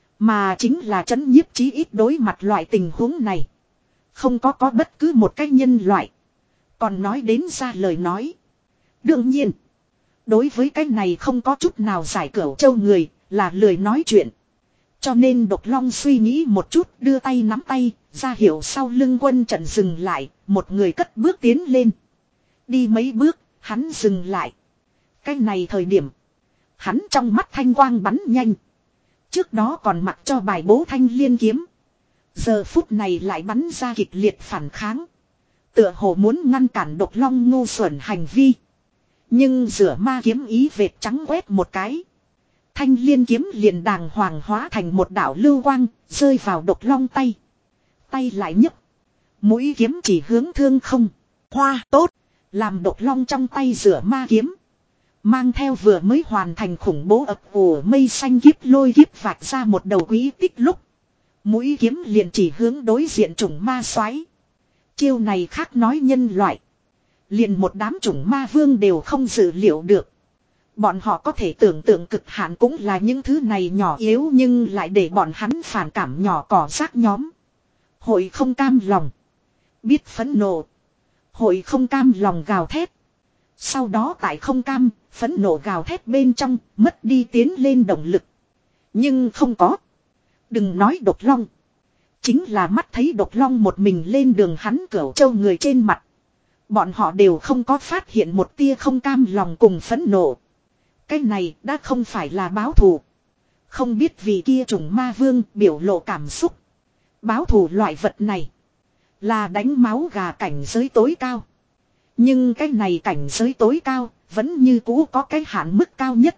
Mà chính là trấn nhiếp chí ít đối mặt loại tình huống này. Không có có bất cứ một cái nhân loại. Còn nói đến ra lời nói. Đương nhiên. Đối với cái này không có chút nào giải Cửu Châu người là lười nói chuyện. Cho nên Độc Long suy nghĩ một chút đưa tay nắm tay. Ra hiệu sau lưng quân trận dừng lại. Một người cất bước tiến lên. Đi mấy bước hắn dừng lại. Cái này thời điểm. Hắn trong mắt thanh quang bắn nhanh. Trước đó còn mặc cho bài bố thanh liên kiếm. Giờ phút này lại bắn ra kịch liệt phản kháng. Tựa hồ muốn ngăn cản Độc Long ngu xuẩn hành vi. Nhưng rửa ma kiếm ý vệt trắng quét một cái. Thanh liên kiếm liền đàng hoàng hóa thành một đạo lưu quang, rơi vào Độc Long tay. Tay lại nhấp. Mũi kiếm chỉ hướng thương không. Hoa tốt. Làm Độc Long trong tay rửa ma kiếm. Mang theo vừa mới hoàn thành khủng bố ập ùa mây xanh kiếp lôi kiếp vạch ra một đầu quý tích lúc. Mũi kiếm liền chỉ hướng đối diện chủng ma xoáy. Chiêu này khác nói nhân loại. Liền một đám chủng ma vương đều không dự liệu được. Bọn họ có thể tưởng tượng cực hạn cũng là những thứ này nhỏ yếu nhưng lại để bọn hắn phản cảm nhỏ cỏ rác nhóm. Hội không cam lòng. Biết phẫn nộ. Hội không cam lòng gào thét. Sau đó tại không cam, phẫn nộ gào thét bên trong, mất đi tiến lên động lực. Nhưng không có. Đừng nói Độc Long. Chính là mắt thấy Độc Long một mình lên đường hắn Cửu Châu người trên mặt. Bọn họ đều không có phát hiện một tia không cam lòng cùng phẫn nộ. Cái này đã không phải là báo thù. Không biết vì kia trùng ma vương biểu lộ cảm xúc. Báo thù loại vật này là đánh máu gà cảnh giới tối cao. Nhưng cái này cảnh giới tối cao vẫn như cũ có cái hạn mức cao nhất.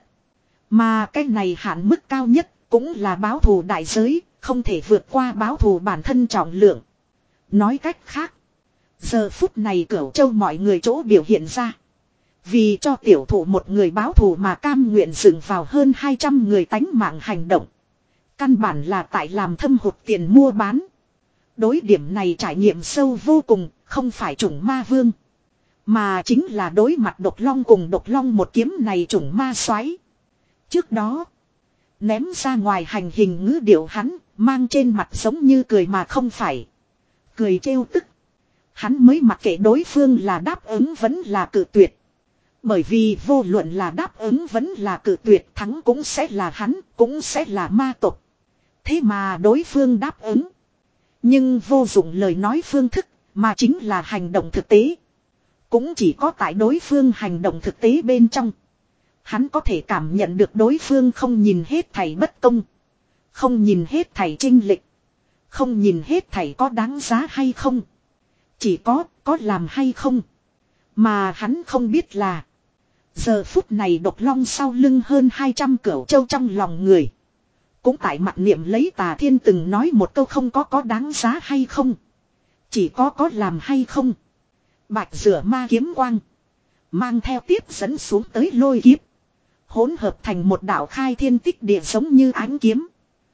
Mà cái này hạn mức cao nhất cũng là báo thù đại giới, không thể vượt qua báo thù bản thân trọng lượng. Nói cách khác. Giờ phút này Cửu Châu mọi người chỗ biểu hiện ra. Vì cho tiểu thủ một người báo thù mà cam nguyện dựng vào hơn hai trăm người tánh mạng hành động. Căn bản là tại làm thâm hụt tiền mua bán. Đối điểm này trải nghiệm sâu vô cùng, không phải chủng ma vương. Mà chính là đối mặt Độc Long cùng Độc Long một kiếm này chủng ma xoáy. Trước đó, ném ra ngoài hành hình ngữ điệu hắn, mang trên mặt giống như cười mà không phải. Cười trêu tức. Hắn mới mặc kệ đối phương là đáp ứng vẫn là cự tuyệt. Bởi vì vô luận là đáp ứng vẫn là cự tuyệt thắng cũng sẽ là hắn, cũng sẽ là ma tộc. Thế mà đối phương đáp ứng. Nhưng vô dụng lời nói phương thức, mà chính là hành động thực tế. Cũng chỉ có tại đối phương hành động thực tế bên trong. Hắn có thể cảm nhận được đối phương không nhìn hết thảy bất công. Không nhìn hết thảy chênh lệch. Không nhìn hết thảy có đáng giá hay không. Chỉ có, có làm hay không. Mà hắn không biết là. Giờ phút này Độc Long sau lưng hơn hai trăm cửu châu trong lòng người. Cũng tại mặt niệm lấy Tà Thiên từng nói một câu không có có đáng giá hay không. Chỉ có có làm hay không. Bạch rửa ma kiếm quang. Mang theo tiếp dẫn xuống tới lôi kiếp. Hỗn hợp thành một đạo khai thiên tích địa giống như ánh kiếm.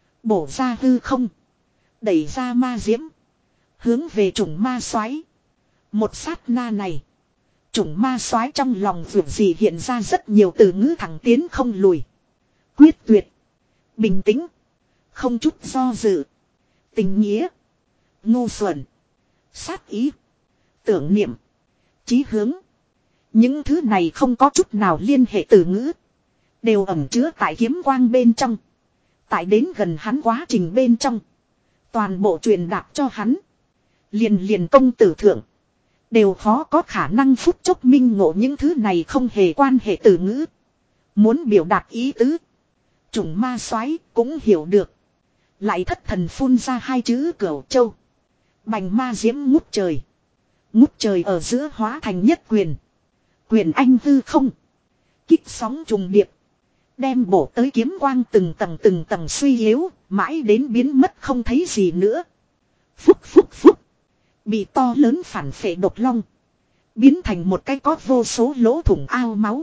Bổ ra hư không. Đẩy ra ma diễm. Hướng về chủng ma xoáy. Một sát na này. Chủng ma xoáy trong lòng vượt gì hiện ra rất nhiều từ ngữ thẳng tiến không lùi. Quyết tuyệt. Bình tĩnh. Không chút do dự. Tình nghĩa. Ngu xuẩn. Sát ý. Tưởng niệm. Chí hướng. Những thứ này không có chút nào liên hệ từ ngữ. Đều ẩn chứa tại kiếm quang bên trong. Tại đến gần hắn quá trình bên trong. Toàn bộ truyền đạt cho hắn. Liền liền công tử thượng. Đều khó có khả năng phút chốc minh ngộ những thứ này không hề quan hệ từ ngữ. Muốn biểu đạt ý tứ. Chủng ma soái cũng hiểu được. Lại thất thần phun ra hai chữ Cửu Châu. Bành ma diễm ngút trời. Ngút trời ở giữa hóa thành nhất quyền. Quyền anh hư không. Kích sóng trùng điệp. Đem bổ tới kiếm quang từng tầng từng tầng suy yếu. Mãi đến biến mất không thấy gì nữa. Phúc phúc phúc. Bị to lớn phản phệ Độc Long. Biến thành một cái có vô số lỗ thủng ao máu.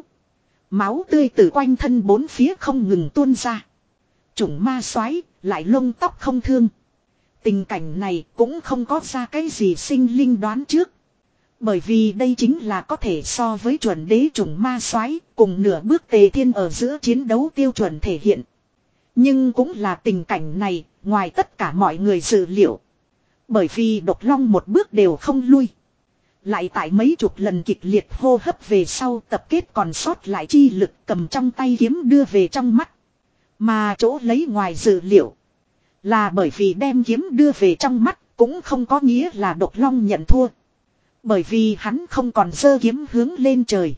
Máu tươi từ quanh thân bốn phía không ngừng tuôn ra. Chủng ma xoáy lại lông tóc không thương. Tình cảnh này cũng không có ra cái gì sinh linh đoán trước. Bởi vì đây chính là có thể so với chuẩn đế chủng ma xoáy cùng nửa bước tề thiên ở giữa chiến đấu tiêu chuẩn thể hiện. Nhưng cũng là tình cảnh này ngoài tất cả mọi người dự liệu. Bởi vì Độc Long một bước đều không lui. Lại tại mấy chục lần kịch liệt hô hấp về sau tập kết còn sót lại chi lực cầm trong tay kiếm đưa về trong mắt. Mà chỗ lấy ngoài dự liệu. Là bởi vì đem kiếm đưa về trong mắt cũng không có nghĩa là Độc Long nhận thua. Bởi vì hắn không còn giơ kiếm hướng lên trời.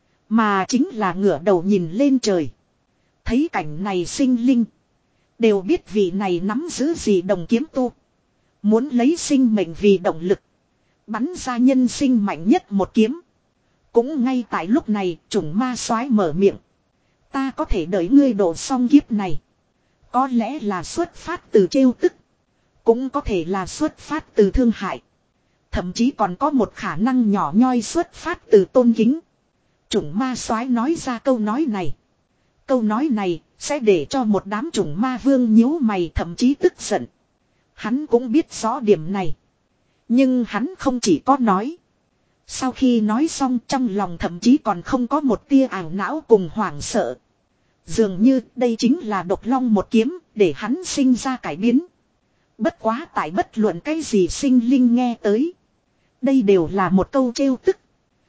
Mà chính là ngửa đầu nhìn lên trời. Thấy cảnh này sinh linh. Đều biết vị này nắm giữ gì đồng kiếm tu. Muốn lấy sinh mệnh vì động lực. Bắn ra nhân sinh mạnh nhất một kiếm. Cũng ngay tại lúc này chủng ma soái mở miệng. Ta có thể đợi ngươi độ xong kiếp này. Có lẽ là xuất phát từ trêu tức. Cũng có thể là xuất phát từ thương hại. Thậm chí còn có một khả năng nhỏ nhoi xuất phát từ tôn kính. Chủng ma soái nói ra câu nói này. Câu nói này sẽ để cho một đám chủng ma vương nhíu mày thậm chí tức giận. Hắn cũng biết rõ điểm này. Nhưng hắn không chỉ có nói. Sau khi nói xong trong lòng thậm chí còn không có một tia ảo não cùng hoảng sợ. Dường như đây chính là Độc Long một kiếm để hắn sinh ra cải biến. Bất quá tại bất luận cái gì sinh linh nghe tới. Đây đều là một câu trêu tức.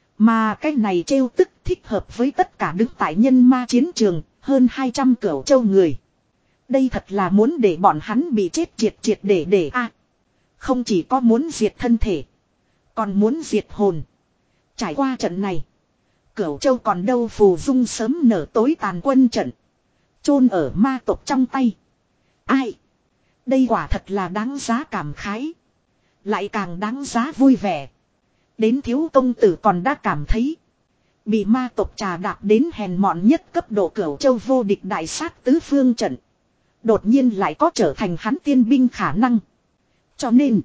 Mà cái này trêu tức thích hợp với tất cả đứng tại nhân ma chiến trường hơn hai trăm cửu châu người. Đây thật là muốn để bọn hắn bị chết triệt triệt để để a. À, không chỉ có muốn diệt thân thể. Còn muốn diệt hồn. Trải qua trận này. Cửu châu còn đâu phù dung sớm nở tối tàn quân trận. Chôn ở ma tộc trong tay. Ai? Đây quả thật là đáng giá cảm khái. Lại càng đáng giá vui vẻ. Đến thiếu công tử còn đã cảm thấy. Bị ma tộc trà đạp đến hèn mọn nhất cấp độ cửu châu vô địch đại sát tứ phương trận. Đột nhiên lại có trở thành hắn tiên binh khả năng. Cho nên.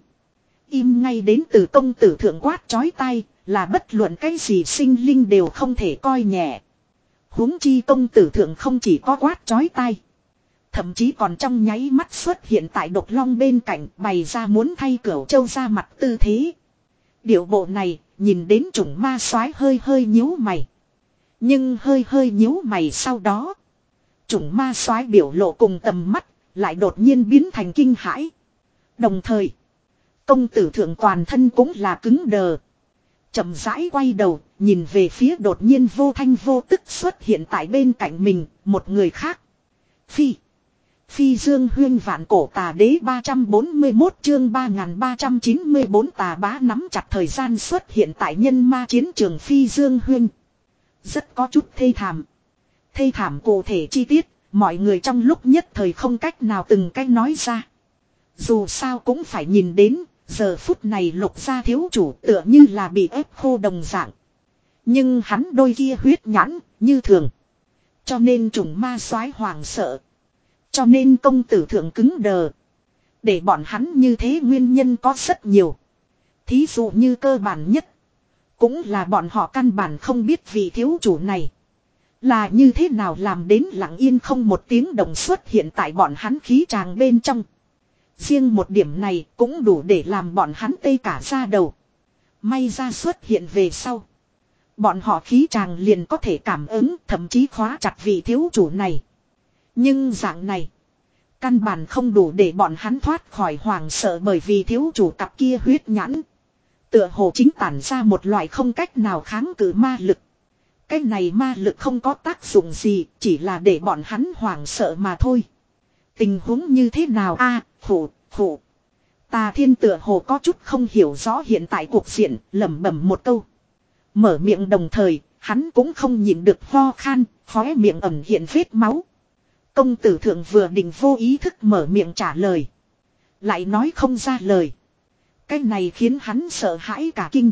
Im ngay đến từ công tử thượng quát chói tai. Là bất luận cái gì sinh linh đều không thể coi nhẹ. Huống chi công tử thượng không chỉ có quát chói tai. Thậm chí còn trong nháy mắt xuất hiện tại Độc Long bên cạnh bày ra muốn thay Cửu Châu ra mặt tư thế. Điệu bộ này nhìn đến chủng ma soái hơi hơi nhíu mày. Nhưng hơi hơi nhíu mày sau đó. Chủng ma soái biểu lộ cùng tầm mắt lại đột nhiên biến thành kinh hãi. Đồng thời công tử thượng toàn thân cũng là cứng đờ. Chậm rãi quay đầu nhìn về phía đột nhiên vô thanh vô tức xuất hiện tại bên cạnh mình một người khác. Phi. Phi Dương Huyên vạn cổ tà đế ba trăm bốn mươi mốt chương ba nghìn ba trăm chín mươi bốn tà bá nắm chặt thời gian xuất hiện tại nhân ma chiến trường Phi Dương Huyên. Rất có chút thê thảm. Thê thảm cụ thể chi tiết, mọi người trong lúc nhất thời không cách nào từng cách nói ra. Dù sao cũng phải nhìn đến, giờ phút này Lục gia thiếu chủ tựa như là bị ép khô đồng dạng. Nhưng hắn đôi kia huyết nhãn, như thường. Cho nên trùng ma soái hoàng sợ. Cho nên công tử thượng cứng đờ. Để bọn hắn như thế nguyên nhân có rất nhiều. Thí dụ như cơ bản nhất. Cũng là bọn họ căn bản không biết vị thiếu chủ này. Là như thế nào làm đến lặng yên không một tiếng động xuất hiện tại bọn hắn khí tràng bên trong. Riêng một điểm này cũng đủ để làm bọn hắn tê cả da đầu. May ra xuất hiện về sau. Bọn họ khí tràng liền có thể cảm ứng, thậm chí khóa chặt vị thiếu chủ này. Nhưng dạng này, căn bản không đủ để bọn hắn thoát khỏi hoảng sợ, bởi vì thiếu chủ cặp kia huyết nhãn. Tựa hồ chính tản ra một loại không cách nào kháng cự ma lực. Cái này ma lực không có tác dụng gì, chỉ là để bọn hắn hoảng sợ mà thôi. Tình huống như thế nào a? À, khổ, khổ. Tà Thiên tựa hồ có chút không hiểu rõ hiện tại cuộc diện, lẩm bẩm một câu. Mở miệng đồng thời, hắn cũng không nhịn được ho khan, khóe miệng ẩn hiện vết máu. Công tử thượng vừa định vô ý thức mở miệng trả lời. Lại nói không ra lời. Cái này khiến hắn sợ hãi cả kinh.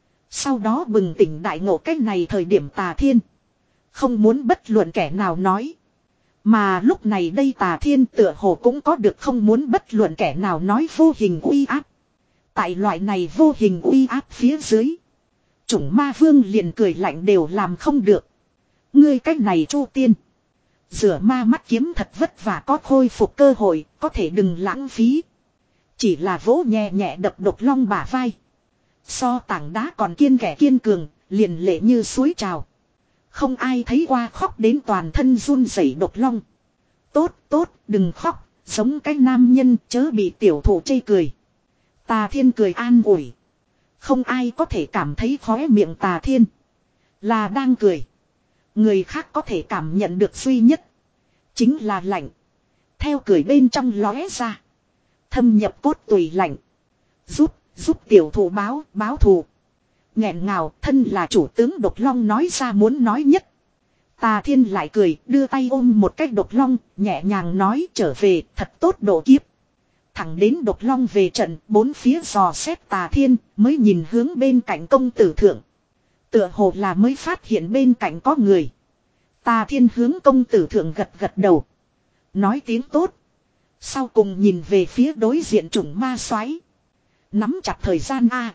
Sau đó bừng tỉnh đại ngộ, cái này thời điểm Tà Thiên không muốn bất luận kẻ nào nói. Mà lúc này đây Tà Thiên tựa hồ cũng có được không muốn bất luận kẻ nào nói vô hình uy áp. Tại loại này vô hình uy áp phía dưới, chủng ma vương liền cười lạnh đều làm không được. Ngươi cách này Chu Tiên, rửa ma mắt kiếm thật vất vả có khôi phục cơ hội, có thể đừng lãng phí. Chỉ là vỗ nhẹ nhẹ đập Độc Long bả vai. So tảng đá còn kiên kẻ kiên cường, liền lệ như suối trào. Không ai thấy qua khóc đến toàn thân run rẩy Độc Long. Tốt tốt, đừng khóc, giống cái nam nhân chớ bị tiểu thủ chê cười. Tà Thiên cười an ủi. Không ai có thể cảm thấy khóe miệng Tà Thiên là đang cười. Người khác có thể cảm nhận được duy nhất chính là lạnh. Theo cười bên trong lóe ra, thâm nhập cốt tùy lạnh. Giúp, giúp tiểu thủ báo, báo thù. Nghẹn ngào, thân là chủ tướng Độc Long nói ra muốn nói nhất. Tà Thiên lại cười, đưa tay ôm một cái Độc Long, nhẹ nhàng nói trở về, thật tốt độ kiếp. Thẳng đến Độc Long về trận, bốn phía dò xét Tà Thiên, mới nhìn hướng bên cạnh công tử thượng. Tựa hồ là mới phát hiện bên cạnh có người. Tà Thiên hướng công tử thượng gật gật đầu. Nói tiếng tốt. Sau cùng nhìn về phía đối diện chủng ma soái. Nắm chặt thời gian a.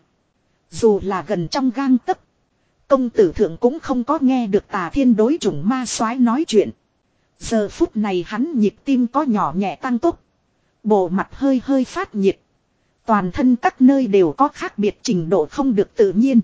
Dù là gần trong gang tấc, công tử thượng cũng không có nghe được Tà Thiên đối chủng ma soái nói chuyện. Giờ phút này hắn nhịp tim có nhỏ nhẹ tăng tốc. Bộ mặt hơi hơi phát nhiệt. Toàn thân các nơi đều có khác biệt trình độ không được tự nhiên.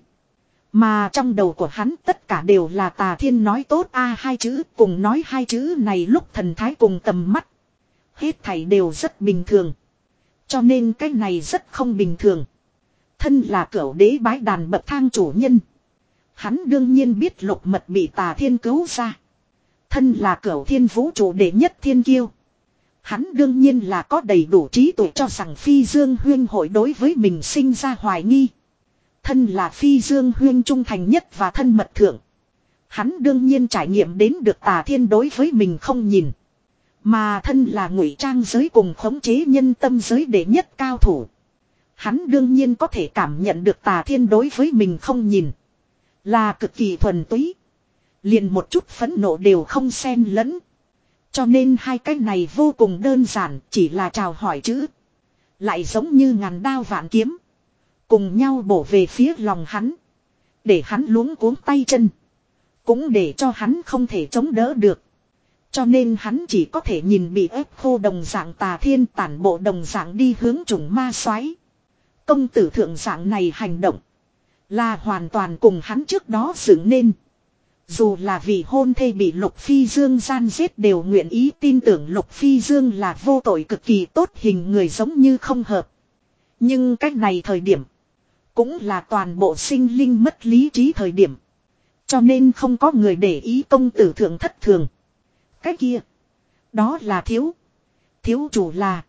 Mà trong đầu của hắn tất cả đều là Tà Thiên nói tốt a hai chữ, cùng nói hai chữ này lúc thần thái cùng tầm mắt. Hết thảy đều rất bình thường. Cho nên cái này rất không bình thường. Thân là cửu đế bái đàn bậc thang chủ nhân, hắn đương nhiên biết Lục Mật bị Tà Thiên cứu ra. Thân là cửu thiên vũ trụ đệ nhất thiên kiêu, hắn đương nhiên là có đầy đủ trí tuệ cho rằng Phi Dương Huyên hội đối với mình sinh ra hoài nghi. Thân là Phi Dương Huyên trung thành nhất và thân mật thượng, hắn đương nhiên trải nghiệm đến được Tà Thiên đối với mình không nhìn. Mà thân là ngụy trang giới cùng khống chế nhân tâm giới đệ nhất cao thủ, hắn đương nhiên có thể cảm nhận được Tà Thiên đối với mình không nhìn là cực kỳ thuần túy, liền một chút phẫn nộ đều không xen lẫn. Cho nên hai cái này vô cùng đơn giản, chỉ là chào hỏi chữ, lại giống như ngàn đao vạn kiếm, cùng nhau bổ về phía lòng hắn, để hắn luống cuống tay chân, cũng để cho hắn không thể chống đỡ được. Cho nên hắn chỉ có thể nhìn bị ép khô đồng dạng Tà Thiên tản bộ đồng dạng đi hướng chủng ma soái. Công tử thượng dạng này hành động là hoàn toàn cùng hắn trước đó dựng nên. Dù là vì hôn thê bị Lục Phi Dương gian giết đều nguyện ý tin tưởng Lục Phi Dương là vô tội cực kỳ tốt, hình người giống như không hợp. Nhưng cách này thời điểm cũng là toàn bộ sinh linh mất lý trí thời điểm. Cho nên không có người để ý công tử thượng thất thường. Cái kia, đó là thiếu. Thiếu chủ là.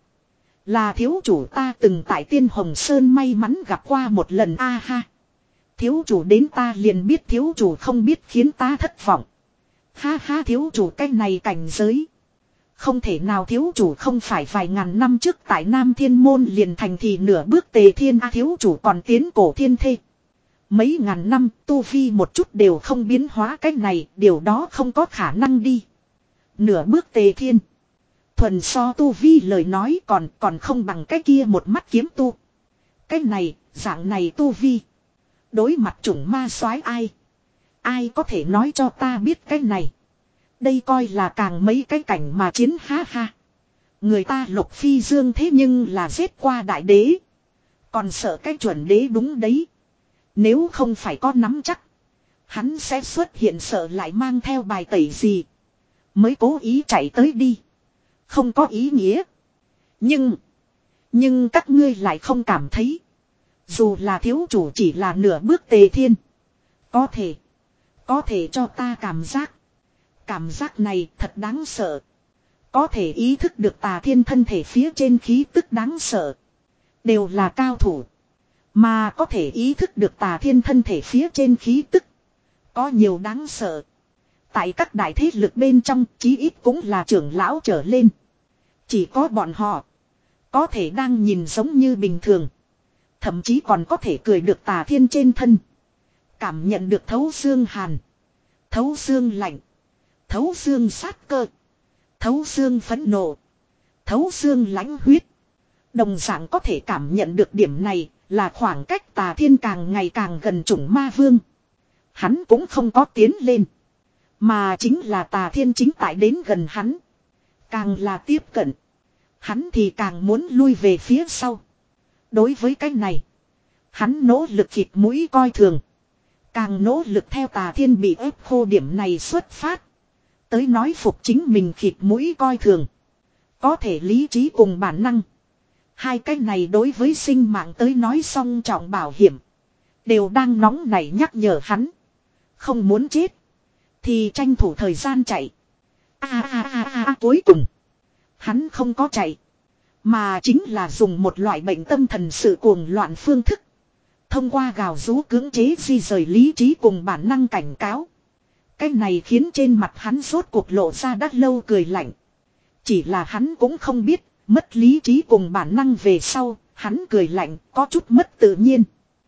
Là thiếu chủ ta từng tại Tiên Hồng Sơn may mắn gặp qua một lần a ha. Thiếu chủ đến ta liền biết thiếu chủ không biết khiến ta thất vọng. Ha ha thiếu chủ cái này cảnh giới. Không thể nào thiếu chủ không phải vài ngàn năm trước tại Nam Thiên Môn liền thành thì nửa bước tề thiên a thiếu chủ còn tiến cổ thiên thê. Mấy ngàn năm tu vi một chút đều không biến hóa cái này điều đó không có khả năng đi. Nửa bước tề thiên. Thuần so tu vi lời nói còn còn không bằng cái kia một mắt kiếm tu. Cái này dạng này tu vi. Đối mặt chủng ma soái ai. Ai có thể nói cho ta biết cái này. Đây coi là càng mấy cái cảnh mà chiến ha ha. Người ta Lục Phi Dương thế nhưng là giết qua đại đế. Còn sợ cái chuẩn đế đúng đấy. Nếu không phải có nắm chắc. Hắn sẽ xuất hiện sợ lại mang theo bài tẩy gì. Mới cố ý chạy tới đi. Không có ý nghĩa. Nhưng. Nhưng các ngươi lại không cảm thấy. Dù là thiếu chủ chỉ là nửa bước tề thiên. Có thể. Có thể cho ta cảm giác. Cảm giác này thật đáng sợ. Có thể ý thức được tà thiên thân thể phía trên khí tức đáng sợ. Đều là cao thủ. Mà có thể ý thức được tà thiên thân thể phía trên khí tức. Có nhiều đáng sợ. Tại các đại thế lực bên trong chí ít cũng là trưởng lão trở lên. Chỉ có bọn họ. Có thể đang nhìn giống như bình thường. Thậm chí còn có thể cười được tà thiên trên thân. Cảm nhận được thấu xương hàn. Thấu xương lạnh. Thấu xương sát cơ. Thấu xương phẫn nộ. Thấu xương lãnh huyết. Đồng dạng có thể cảm nhận được điểm này là khoảng cách tà thiên càng ngày càng gần chủng ma vương. Hắn cũng không có tiến lên. Mà chính là tà thiên chính tại đến gần hắn. Càng là tiếp cận. Hắn thì càng muốn lui về phía sau. Đối với cái này. Hắn nỗ lực khịt mũi coi thường. Càng nỗ lực theo tà thiên bị ép khô điểm này xuất phát. Tới nói phục chính mình khịt mũi coi thường. Có thể lý trí cùng bản năng. Hai cái này đối với sinh mạng tới nói song trọng bảo hiểm. Đều đang nóng nảy nhắc nhở hắn. Không muốn chết. Thì tranh thủ thời gian chạy. A a a a a cuối cùng. Hắn không có chạy. Mà chính là dùng một loại bệnh tâm thần sự cuồng loạn phương thức. Thông qua gào rú cưỡng chế di rời lý trí cùng bản năng cảnh cáo. Cái này khiến trên mặt hắn rốt cuộc lộ ra đắt lâu cười lạnh. Chỉ là hắn cũng không biết, mất lý trí cùng bản năng về sau, hắn cười lạnh có chút mất tự nhiên.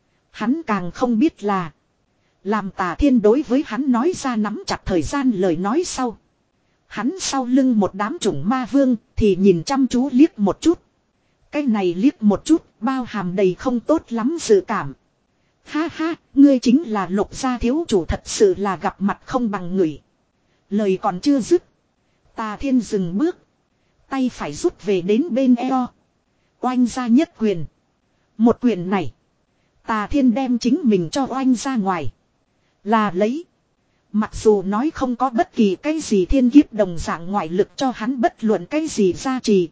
Hắn càng không biết là, làm tà thiên đối với hắn nói ra nắm chặt thời gian lời nói sau. Hắn sau lưng một đám chủng ma vương thì nhìn chăm chú liếc một chút. Cái này liếc một chút bao hàm đầy không tốt lắm dự cảm. Ha ha, ngươi chính là Lục gia thiếu chủ thật sự là gặp mặt không bằng người. Lời còn chưa dứt. Tà thiên dừng bước. Tay phải rút về đến bên eo. Oanh ra nhất quyền. Một quyền này. Tà thiên đem chính mình cho oanh ra ngoài. Là lấy. Mặc dù nói không có bất kỳ cái gì thiên kiếp đồng dạng ngoại lực cho hắn bất luận cái gì gia trì.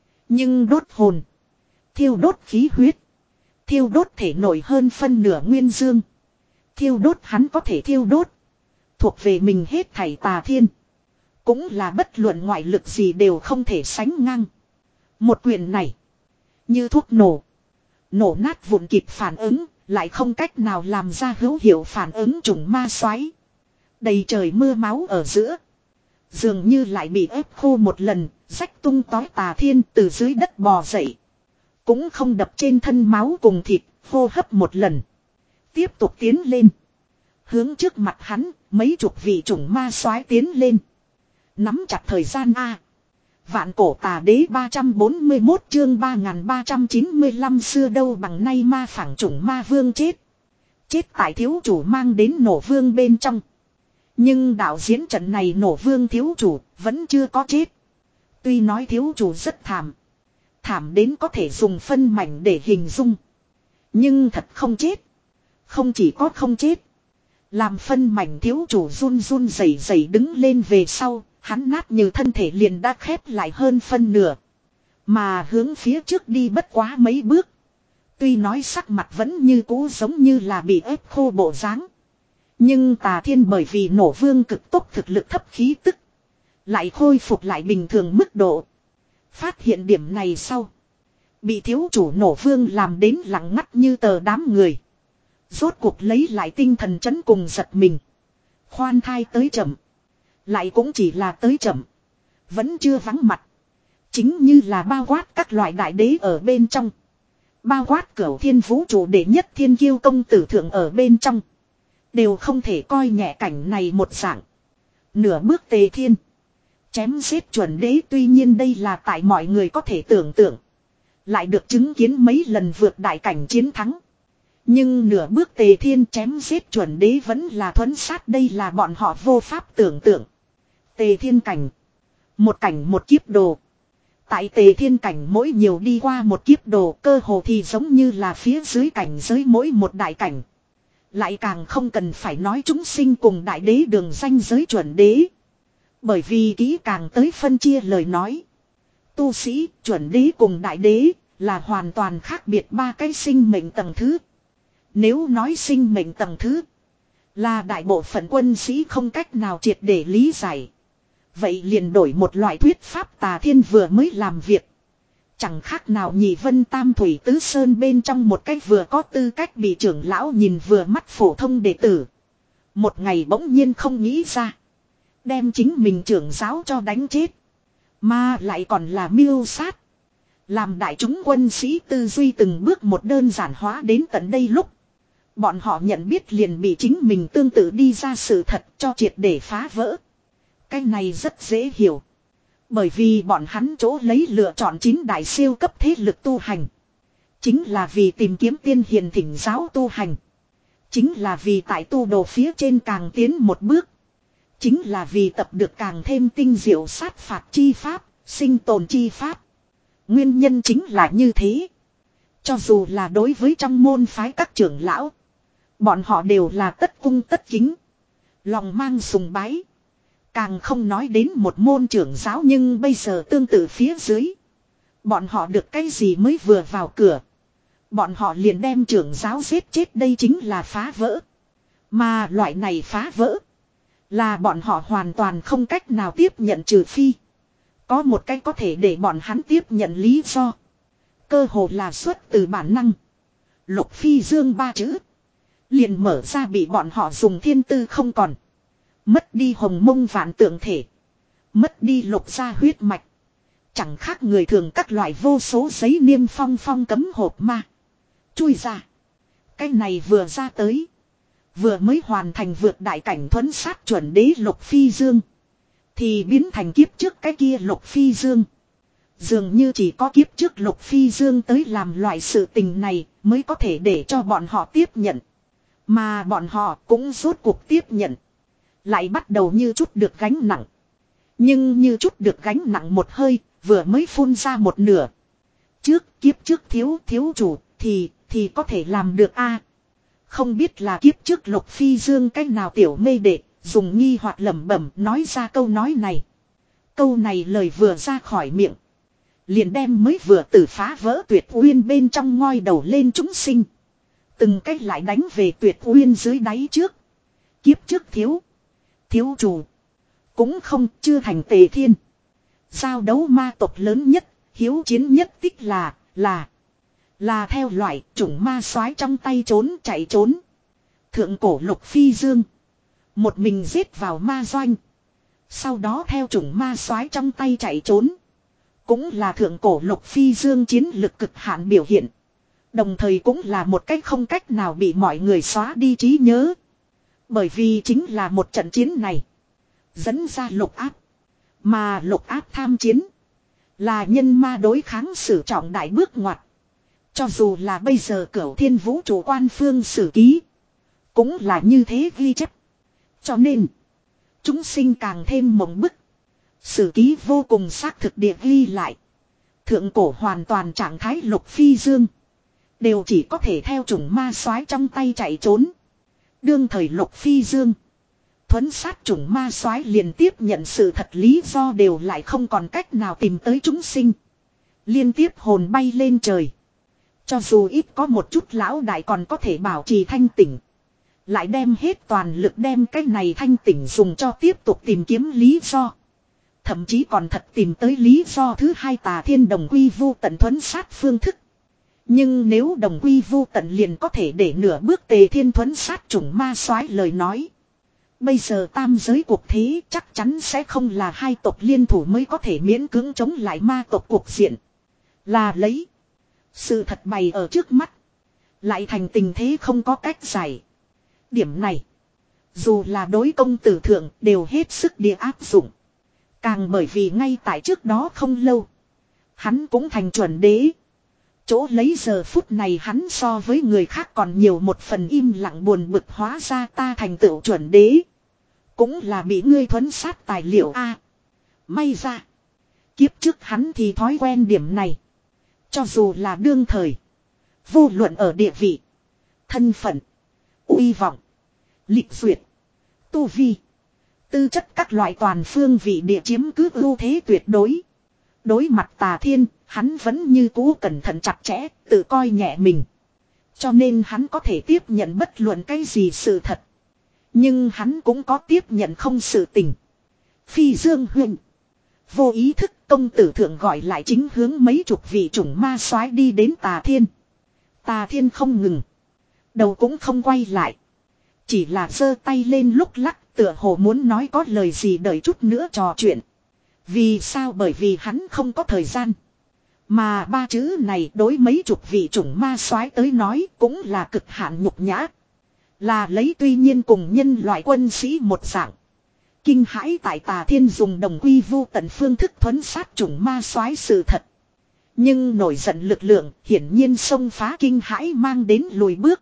Nhưng đốt hồn. Thiêu đốt khí huyết. Thiêu đốt thể nổi hơn phân nửa nguyên dương. Thiêu đốt hắn có thể thiêu đốt. Thuộc về mình hết thảy tà thiên. Cũng là bất luận ngoại lực gì đều không thể sánh ngang. Một quyền này. Như thuốc nổ. Nổ nát vụn kịp phản ứng. Lại không cách nào làm ra hữu hiệu phản ứng trùng ma xoáy. Đầy trời mưa máu ở giữa. Dường như lại bị ép khô một lần. Rách tung tói tà thiên từ dưới đất bò dậy. Cũng không đập trên thân máu cùng thịt. Hô hấp một lần. Tiếp tục tiến lên. Hướng trước mặt hắn. Mấy chục vị chủng ma soái tiến lên. Nắm chặt thời gian A. Vạn cổ tà đế ba trăm bốn mươi mốt chương ba nghìn ba trăm chín mươi lăm xưa đâu bằng nay ma phảng chủng ma vương chết. Chết tại thiếu chủ mang đến nổ vương bên trong. Nhưng đạo diễn trận này nổ vương thiếu chủ vẫn chưa có chết. Tuy nói thiếu chủ rất thảm. Thảm đến có thể dùng phân mảnh để hình dung. Nhưng thật không chết. Không chỉ có không chết. Làm phân mảnh thiếu chủ run run rẩy rẩy đứng lên về sau. Hắn nát như thân thể liền đã khép lại hơn phân nửa. Mà hướng phía trước đi bất quá mấy bước. Tuy nói sắc mặt vẫn như cũ giống như là bị ép khô bộ dáng. Nhưng tà thiên bởi vì nổ vương cực tốc thực lực thấp khí tức. Lại khôi phục lại bình thường mức độ. Phát hiện điểm này sau. Bị thiếu chủ nổ vương làm đến lặng ngắt như tờ đám người. Rốt cuộc lấy lại tinh thần chấn cùng giật mình. Khoan thai tới chậm. Lại cũng chỉ là tới chậm. Vẫn chưa vắng mặt. Chính như là bao quát các loại đại đế ở bên trong. Bao quát cửu thiên vũ trụ đệ nhất thiên kiêu công tử thượng ở bên trong. Đều không thể coi nhẹ cảnh này một dạng. Nửa bước tề thiên. Chém giết chuẩn đế, tuy nhiên đây là tại mọi người có thể tưởng tượng. Lại được chứng kiến mấy lần vượt đại cảnh chiến thắng. Nhưng nửa bước tề thiên chém giết chuẩn đế vẫn là thuấn sát, đây là bọn họ vô pháp tưởng tượng. Tề thiên cảnh. Một cảnh một kiếp đồ. Tại tề thiên cảnh mỗi nhiều đi qua một kiếp đồ, cơ hồ thì giống như là phía dưới cảnh giới mỗi một đại cảnh. Lại càng không cần phải nói chúng sinh cùng đại đế đường danh giới chuẩn đế. Bởi vì kỹ càng tới phân chia lời nói. Tu sĩ, chuẩn đế cùng đại đế là hoàn toàn khác biệt ba cái sinh mệnh tầng thứ. Nếu nói sinh mệnh tầng thứ là đại bộ phận quân sĩ không cách nào triệt để lý giải. Vậy liền đổi một loại thuyết pháp tà thiên vừa mới làm việc. Chẳng khác nào nhị vân tam thủy tứ sơn bên trong một cách vừa có tư cách bị trưởng lão nhìn vừa mắt phổ thông đệ tử. Một ngày bỗng nhiên không nghĩ ra. Đem chính mình trưởng giáo cho đánh chết. Mà lại còn là miêu sát. Làm đại chúng quân sĩ tư duy từng bước một đơn giản hóa đến tận đây lúc. Bọn họ nhận biết liền bị chính mình tương tự đi ra sự thật cho triệt để phá vỡ. Cái này rất dễ hiểu. Bởi vì bọn hắn chỗ lấy lựa chọn chín đại siêu cấp thế lực tu hành. Chính là vì tìm kiếm tiên hiền thỉnh giáo tu hành. Chính là vì tại tu đồ phía trên càng tiến một bước. Chính là vì tập được càng thêm tinh diệu sát phạt chi pháp, sinh tồn chi pháp. Nguyên nhân chính là như thế. Cho dù là đối với trong môn phái các trưởng lão. Bọn họ đều là tất cung tất kính. Lòng mang sùng bái. Càng không nói đến một môn trưởng giáo, nhưng bây giờ tương tự phía dưới. Bọn họ được cái gì mới vừa vào cửa. Bọn họ liền đem trưởng giáo giết chết, đây chính là phá vỡ. Mà loại này phá vỡ. Là bọn họ hoàn toàn không cách nào tiếp nhận, trừ phi. Có một cách có thể để bọn hắn tiếp nhận lý do. Cơ hồ là xuất từ bản năng. Lục phi dương ba chữ. Liền mở ra bị bọn họ dùng thiên tư không còn. Mất đi hồng mông vạn tượng thể. Mất đi lục gia huyết mạch. Chẳng khác người thường các loại vô số giấy niêm phong phong cấm hộp ma. Chui ra. Cái này vừa ra tới. Vừa mới hoàn thành vượt đại cảnh thuấn sát chuẩn đế lục phi dương. Thì biến thành kiếp trước cái kia lục phi dương. Dường như chỉ có kiếp trước lục phi dương tới làm loại sự tình này mới có thể để cho bọn họ tiếp nhận. Mà bọn họ cũng rốt cuộc tiếp nhận. Lại bắt đầu như chút được gánh nặng. Nhưng như chút được gánh nặng một hơi, vừa mới phun ra một nửa. Trước kiếp trước thiếu thiếu chủ thì thì có thể làm được a. Không biết là kiếp trước lục phi dương cách nào tiểu mê đệ, dùng nghi hoặc lẩm bẩm nói ra câu nói này. Câu này lời vừa ra khỏi miệng. Liền đem mới vừa từ phá vỡ tuyệt uyên bên trong ngoi đầu lên chúng sinh. Từng cách lại đánh về tuyệt uyên dưới đáy trước. Kiếp trước thiếu. Thiếu chủ. Cũng không chưa thành tề thiên. Giao đấu ma tộc lớn nhất, hiếu chiến nhất tích là, là. Là theo loại chủng ma soái trong tay trốn chạy trốn. Thượng cổ lục phi dương. Một mình giết vào ma doanh. Sau đó theo chủng ma soái trong tay chạy trốn. Cũng là thượng cổ lục phi dương chiến lực cực hạn biểu hiện. Đồng thời cũng là một cách không cách nào bị mọi người xóa đi trí nhớ. Bởi vì chính là một trận chiến này. Dẫn ra lục áp. Mà lục áp tham chiến. Là nhân ma đối kháng sử trọng đại bước ngoặt. Cho dù là bây giờ cửu thiên vũ trụ quan phương sử ký. Cũng là như thế ghi chép. Cho nên. Chúng sinh càng thêm mộng bức. Sử ký vô cùng xác thực địa ghi lại. Thượng cổ hoàn toàn trạng thái lục phi dương. Đều chỉ có thể theo chủng ma soái trong tay chạy trốn. Đương thời lục phi dương. Thuấn sát chủng ma soái liền tiếp nhận sự thật lý do đều lại không còn cách nào tìm tới chúng sinh. Liên tiếp hồn bay lên trời. Cho dù ít có một chút lão đại còn có thể bảo trì thanh tỉnh. Lại đem hết toàn lực đem cái này thanh tỉnh dùng cho tiếp tục tìm kiếm lý do. thậm chí còn thật tìm tới lý do thứ hai Tà Thiên đồng quy vu tận thuấn sát phương thức. Nhưng nếu đồng quy vu tận liền có thể để nửa bước Tề Thiên thuấn sát chủng ma soái lời nói. Bây giờ tam giới cuộc thế chắc chắn sẽ không là hai tộc liên thủ mới có thể miễn cưỡng chống lại ma tộc cuộc diện. Là lấy. Sự thật bày ở trước mắt. Lại thành tình thế không có cách giải. Điểm này. Dù là đối công tử thượng đều hết sức địa áp dụng. Càng bởi vì ngay tại trước đó không lâu. Hắn cũng thành chuẩn đế. Chỗ lấy giờ phút này hắn so với người khác còn nhiều một phần im lặng buồn bực hóa ra ta thành tựu chuẩn đế. Cũng là bị ngươi thuấn sát tài liệu a. May ra. Kiếp trước hắn thì thói quen điểm này. Cho dù là đương thời. Vô luận ở địa vị. Thân phận. Uy vọng. Lịch duyệt. Tu vi. Tư chất các loại toàn phương vị địa chiếm cứ ưu thế tuyệt đối. Đối mặt Tà Thiên, hắn vẫn như cũ cẩn thận chặt chẽ, tự coi nhẹ mình. Cho nên hắn có thể tiếp nhận bất luận cái gì sự thật. Nhưng hắn cũng có tiếp nhận không sự tình. Phi Dương Huynh. Vô ý thức công tử thượng gọi lại chính hướng mấy chục vị chủng ma soái đi đến Tà Thiên. Tà Thiên không ngừng. Đầu cũng không quay lại. Chỉ là giơ tay lên lúc lắc tựa hồ muốn nói có lời gì đợi chút nữa trò chuyện. Vì sao? Bởi vì hắn không có thời gian. Mà ba chữ này đối mấy chục vị chủng ma soái tới nói cũng là cực hạn nhục nhã. Là lấy tuy nhiên cùng nhân loại quân sĩ một dạng. Kinh hãi tại Tà Thiên dùng đồng quy vu tận phương thức thuấn sát chủng ma soái sự thật. Nhưng nổi giận lực lượng hiển nhiên xông phá kinh hãi mang đến lùi bước.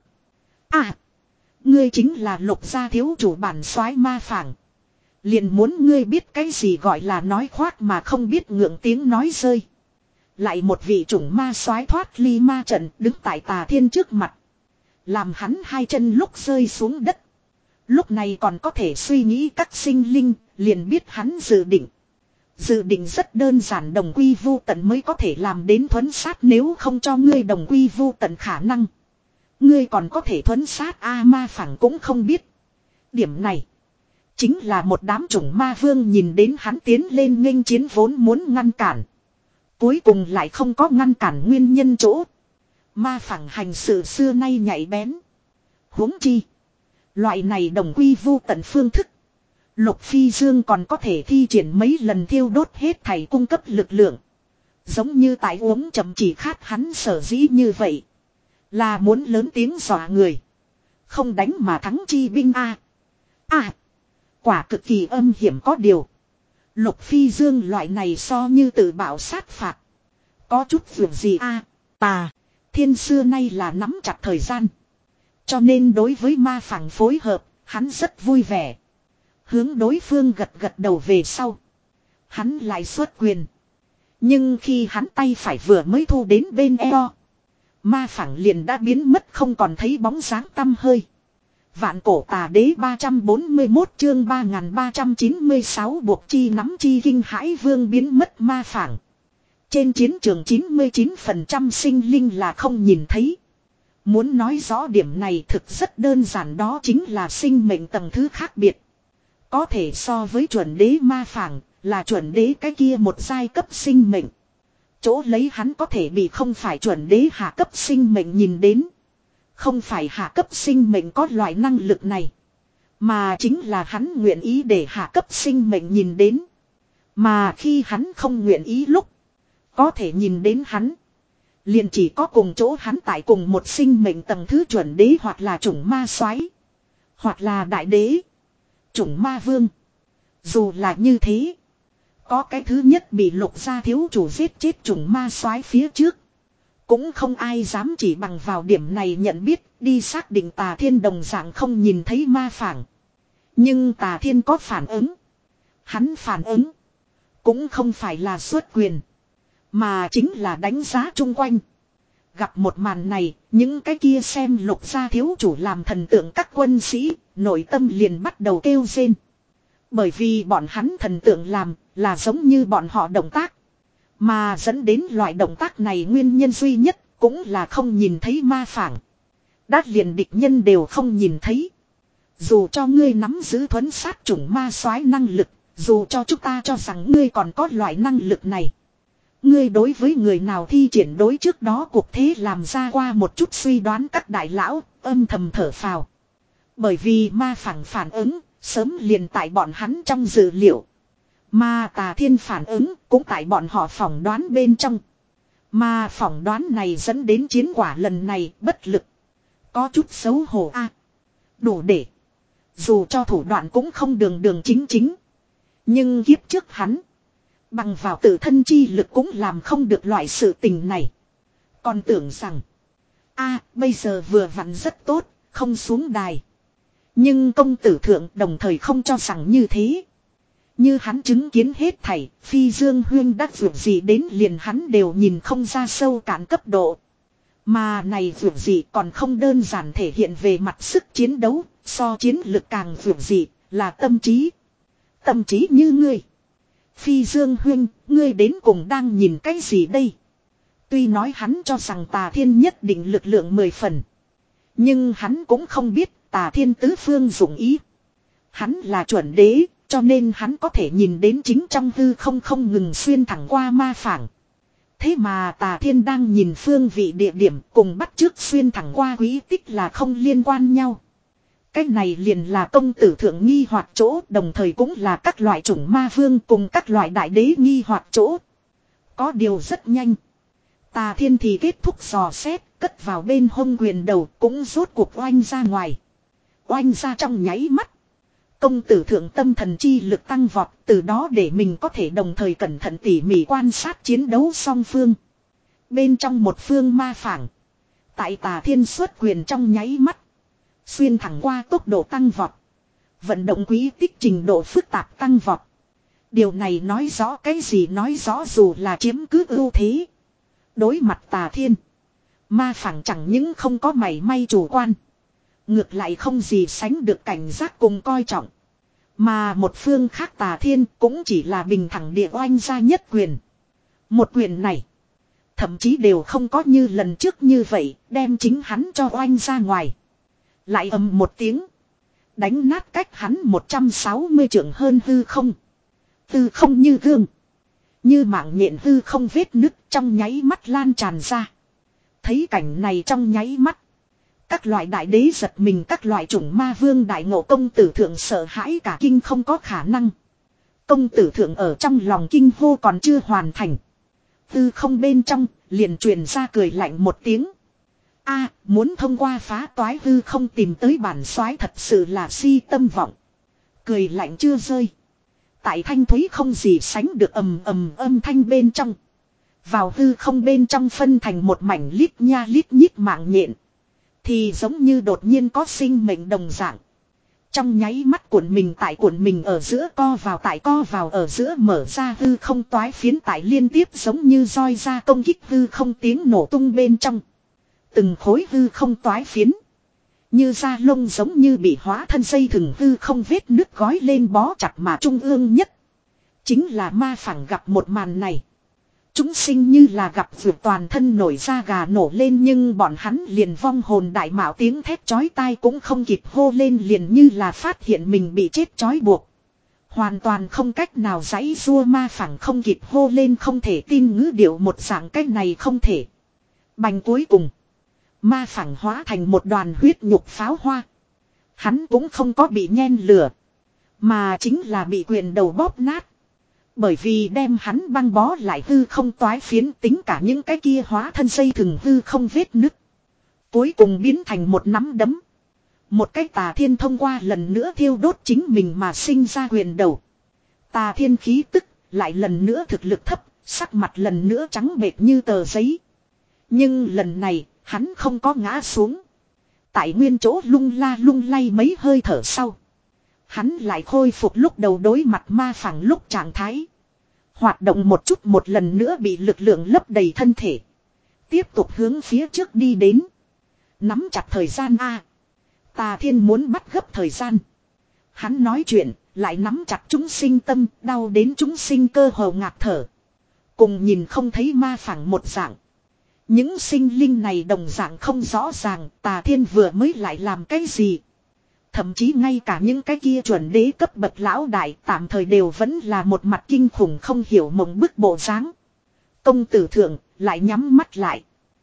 À! Ngươi chính là Lục gia thiếu chủ bản soái Ma Phảng. Liền muốn ngươi biết cái gì gọi là nói khoác mà không biết ngượng tiếng nói rơi. Lại một vị chủng ma soái thoát ly ma trận đứng tại Tà Thiên trước mặt. Làm hắn hai chân lúc rơi xuống đất. Lúc này còn có thể suy nghĩ các sinh linh, liền biết hắn dự định. Dự định rất đơn giản đồng quy vu tận mới có thể làm đến thuấn sát nếu không cho ngươi đồng quy vu tận khả năng. Ngươi còn có thể thuấn sát A Ma Phảng cũng không biết. Điểm này. Chính là một đám chủng ma vương nhìn đến hắn tiến lên nghênh chiến vốn muốn ngăn cản. Cuối cùng lại không có ngăn cản nguyên nhân chỗ. Ma Phảng hành sự xưa nay nhạy bén. Huống chi. Loại này đồng quy vu tận phương thức. Lục Phi Dương còn có thể thi triển mấy lần thiêu đốt hết thảy cung cấp lực lượng. Giống như tại uống chậm chỉ khát hắn sở dĩ như vậy. Là muốn lớn tiếng dọa người. Không đánh mà thắng chi binh a. À. Quả cực kỳ âm hiểm có điều. Lục Phi Dương loại này so như tự bảo sát phạt. Có chút việc gì a? Tà Thiên xưa nay là nắm chặt thời gian. Cho nên đối với Ma Phảng phối hợp, hắn rất vui vẻ. Hướng đối phương gật gật đầu về sau. Hắn lại xuất quyền. Nhưng khi hắn tay phải vừa mới thu đến bên eo. Ma Phảng liền đã biến mất không còn thấy bóng dáng tăm hơi. Vạn cổ tà đế ba trăm bốn mươi mốt chương ba nghìn ba trăm chín mươi sáu buộc chi nắm chi kinh hãi vương biến mất Ma Phảng. Trên chiến trường chín mươi chín phần trăm sinh linh là không nhìn thấy. Muốn nói rõ điểm này thực rất đơn giản đó chính là sinh mệnh tầng thứ khác biệt. Có thể so với chuẩn đế Ma Phảng là chuẩn đế cái kia một giai cấp sinh mệnh. Chỗ lấy hắn có thể bị không phải chuẩn đế hạ cấp sinh mệnh nhìn đến. Không phải hạ cấp sinh mệnh có loại năng lực này. Mà chính là hắn nguyện ý để hạ cấp sinh mệnh nhìn đến. Mà khi hắn không nguyện ý lúc. Có thể nhìn đến hắn. Liền chỉ có cùng chỗ hắn tại cùng một sinh mệnh tầng thứ chuẩn đế hoặc là chủng ma soái hoặc là đại đế. Chủng ma vương. Dù là như thế. Có cái thứ nhất bị Lục gia thiếu chủ giết chết chủng ma soái phía trước. Cũng không ai dám chỉ bằng vào điểm này nhận biết đi xác định Tà Thiên đồng dạng không nhìn thấy Ma Phảng. Nhưng Tà Thiên có phản ứng. Hắn phản ứng. Cũng không phải là xuất quyền. Mà chính là đánh giá chung quanh. Gặp một màn này, những cái kia xem Lục gia thiếu chủ làm thần tượng các quân sĩ, nội tâm liền bắt đầu kêu rên. Bởi vì bọn hắn thần tượng làm là giống như bọn họ động tác. Mà dẫn đến loại động tác này nguyên nhân duy nhất cũng là không nhìn thấy Ma Phảng. Đát liền địch nhân đều không nhìn thấy. Dù cho ngươi nắm giữ thuấn sát chủng ma soái năng lực, Dù cho chúng ta cho rằng ngươi còn có loại năng lực này. Ngươi đối với người nào thi triển đối trước đó cuộc thế làm ra qua một chút suy đoán, các đại lão âm thầm thở phào. Bởi vì ma phẳng phản ứng sớm liền tại bọn hắn trong dự liệu. Mà Tà Thiên phản ứng cũng tại bọn họ phỏng đoán bên trong. Mà phỏng đoán này dẫn đến chiến quả lần này bất lực. Có chút xấu hổ a. À, đủ để. Dù cho thủ đoạn cũng không đường đường chính chính. Nhưng kiếp trước hắn. Bằng vào tự thân chi lực cũng làm không được loại sự tình này. Còn tưởng rằng. a à, bây giờ vừa vặn rất tốt. Không xuống đài. Nhưng công tử thượng đồng thời không cho rằng như thế. Như hắn chứng kiến hết thảy, Phi Dương Huyên đắc vượt gì đến liền hắn đều nhìn không ra sâu cạn cấp độ. Mà này vượt gì còn không đơn giản thể hiện về mặt sức chiến đấu, so chiến lực càng vượt gì, là tâm trí. Tâm trí như ngươi. Phi Dương Huyên, ngươi đến cùng đang nhìn cái gì đây? Tuy nói hắn cho rằng Tà Thiên nhất định lực lượng mười phần. Nhưng hắn cũng không biết Tà Thiên tứ phương dụng ý. Hắn là chuẩn đế. Cho nên hắn có thể nhìn đến chính trong hư không không ngừng xuyên thẳng qua ma phảng. Thế mà Tà Thiên đang nhìn phương vị địa điểm cùng bắt trước xuyên thẳng qua quý tích là không liên quan nhau. Cái này liền là công tử thượng nghi hoặc chỗ, đồng thời cũng là các loại chủng ma vương cùng các loại đại đế nghi hoặc chỗ. Có điều rất nhanh. Tà Thiên thì kết thúc dò xét, cất vào bên hông quyền đầu cũng rốt cuộc oanh ra ngoài. Oanh ra trong nháy mắt. Công tử thượng tâm thần chi lực tăng vọt, từ đó để mình có thể đồng thời cẩn thận tỉ mỉ quan sát chiến đấu song phương. Bên trong một phương ma phảng. Tại Tà Thiên xuất quyền trong nháy mắt. Xuyên thẳng qua tốc độ tăng vọt. Vận động quý tích trình độ phức tạp tăng vọt. Điều này nói rõ cái gì, nói rõ dù là chiếm cứ ưu thế. Đối mặt Tà Thiên. Ma phảng chẳng những không có mảy may chủ quan. Ngược lại không gì sánh được cảnh giác cùng coi trọng. Mà một phương khác Tà Thiên cũng chỉ là bình thẳng địa oanh ra nhất quyền. Một quyền này. Thậm chí đều không có như lần trước như vậy đem chính hắn cho oanh ra ngoài. Lại ầm một tiếng. Đánh nát cách hắn một trăm sáu mươi trượng hơn hư không. Hư không như gương. Như mạng nhện hư không vết nứt trong nháy mắt lan tràn ra. Thấy cảnh này trong nháy mắt. Các loại đại đế giật mình, các loại chủng ma vương đại ngộ, công tử thượng sợ hãi cả kinh không có khả năng. Công tử thượng ở trong lòng kinh hô còn chưa hoàn thành. Hư không bên trong liền truyền ra cười lạnh một tiếng. A, muốn thông qua phá toái hư không tìm tới bản soái thật sự là si tâm vọng. Cười lạnh chưa rơi. Tại thanh thúy không gì sánh được ầm ầm âm thanh bên trong. Vào hư không bên trong phân thành một mảnh lít nha lít nhít mạng nhện. Thì giống như đột nhiên có sinh mệnh đồng dạng. Trong nháy mắt cuộn mình tại cuộn mình ở giữa, co vào tại co vào ở giữa, mở ra hư không toái phiến tại liên tiếp giống như roi ra công kích hư không, tiếng nổ tung bên trong. Từng khối hư không toái phiến. Như da lông giống như bị hóa thân dây thừng hư không vết nứt gói lên bó chặt mà trung ương nhất. Chính là ma phẳng gặp một màn này. Chúng sinh như là gặp vượt, toàn thân nổi da gà nổ lên, nhưng bọn hắn liền vong hồn đại mạo tiếng thét chói tai cũng không kịp hô lên, liền như là phát hiện mình bị chết trói buộc. Hoàn toàn không cách nào giãy giụa, ma phẳng không kịp hô lên không thể tin ngữ điệu một dạng cách này không thể. Bành cuối cùng. Ma phẳng hóa thành một đoàn huyết nhục pháo hoa. Hắn cũng không có bị nhen lửa. Mà chính là bị quyền đầu bóp nát. Bởi vì đem hắn băng bó lại hư không toái phiến, tính cả những cái kia hóa thân dây thừng hư không vết nứt. Cuối cùng biến thành một nắm đấm. Một cái Tà Thiên thông qua lần nữa thiêu đốt chính mình mà sinh ra quyền đầu. Tà Thiên khí tức lại lần nữa thực lực thấp, sắc mặt lần nữa trắng bệch như tờ giấy. Nhưng lần này hắn không có ngã xuống. Tại nguyên chỗ lung la lung lay mấy hơi thở sau. Hắn lại khôi phục lúc đầu đối mặt ma phẳng lúc trạng thái. Hoạt động một chút, một lần nữa bị lực lượng lấp đầy thân thể. Tiếp tục hướng phía trước đi đến. Nắm chặt thời gian a. Tà Thiên muốn bắt gấp thời gian. Hắn nói chuyện, lại nắm chặt chúng sinh tâm, đau đến chúng sinh cơ hồ ngạt thở. Cùng nhìn không thấy ma phẳng một dạng. Những sinh linh này đồng dạng không rõ ràng Tà Thiên vừa mới lại làm cái gì. Thậm chí ngay cả những cái kia chuẩn đế cấp bậc lão đại tạm thời đều vẫn là một mặt kinh khủng không hiểu mộng bức bộ dáng. Công tử thượng lại nhắm mắt lại.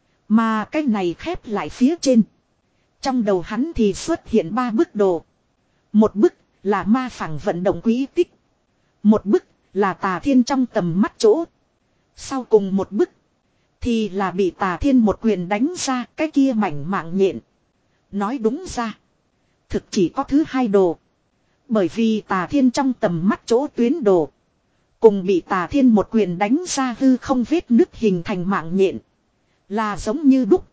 Mà cái này khép lại phía trên. Trong đầu hắn thì xuất hiện ba bức đồ. Một bức là ma phẳng vận động quý tích. Một bức là tà thiên trong tầm mắt chỗ. Sau cùng một bức thì là bị tà thiên một quyền đánh ra cái kia mảnh mạng nhện. Nói đúng ra. Thực chỉ có thứ hai đồ. Bởi vì tà thiên trong tầm mắt chỗ tuyến đồ. Cùng bị tà thiên một quyền đánh ra hư không vết nứt hình thành mạng nhện. Là giống như đúc.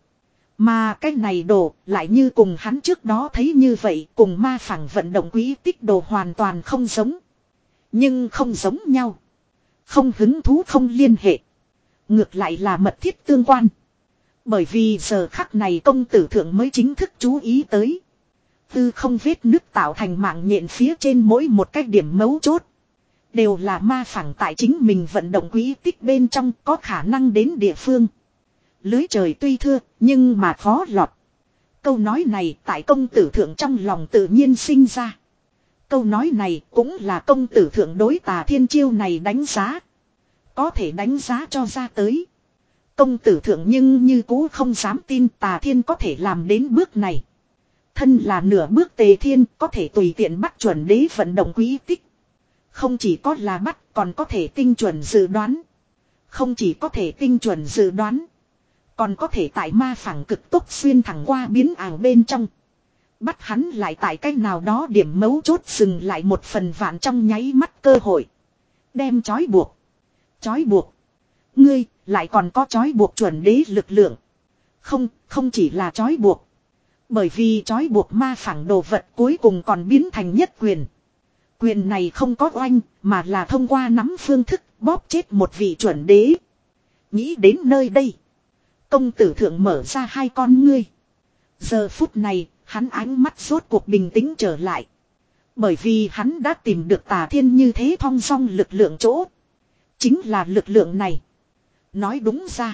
Mà cái này đồ lại như cùng hắn trước đó thấy như vậy. Cùng ma phẳng vận động quý tích đồ hoàn toàn không giống. Nhưng không giống nhau. Không hứng thú không liên hệ. Ngược lại là mật thiết tương quan. Bởi vì giờ khắc này công tử thượng mới chính thức chú ý tới. Tư không vết nứt tạo thành mạng nhện phía trên mỗi một cái điểm mấu chốt. Đều là ma phẳng tại chính mình vận động quý tích bên trong có khả năng đến địa phương. Lưới trời tuy thưa nhưng mà khó lọt. Câu nói này tại công tử thượng trong lòng tự nhiên sinh ra. Câu nói này cũng là công tử thượng đối tà thiên chiêu này đánh giá. Có thể đánh giá cho ra tới. Công tử thượng nhưng như cũ không dám tin tà thiên có thể làm đến bước này. Thân là nửa bước tề thiên có thể tùy tiện bắt chuẩn đế vận động quý tích. Không chỉ có là bắt còn có thể tinh chuẩn dự đoán. Không chỉ có thể tinh chuẩn dự đoán. Còn có thể tại ma phẳng cực tốc xuyên thẳng qua biến ảo bên trong. Bắt hắn lại tại cách nào đó điểm mấu chốt dừng lại một phần vạn trong nháy mắt cơ hội. Đem trói buộc. Trói buộc. Ngươi lại còn có trói buộc chuẩn đế lực lượng. Không, không chỉ là trói buộc. Bởi vì trói buộc ma phẳng đồ vật cuối cùng còn biến thành nhất quyền. Quyền này không có oanh mà là thông qua nắm phương thức bóp chết một vị chuẩn đế. Nghĩ đến nơi đây. Công tử thượng mở ra hai con ngươi. Giờ phút này hắn ánh mắt rốt cuộc bình tĩnh trở lại. Bởi vì hắn đã tìm được tà thiên như thế thong dong lực lượng chỗ. Chính là lực lượng này. Nói đúng ra.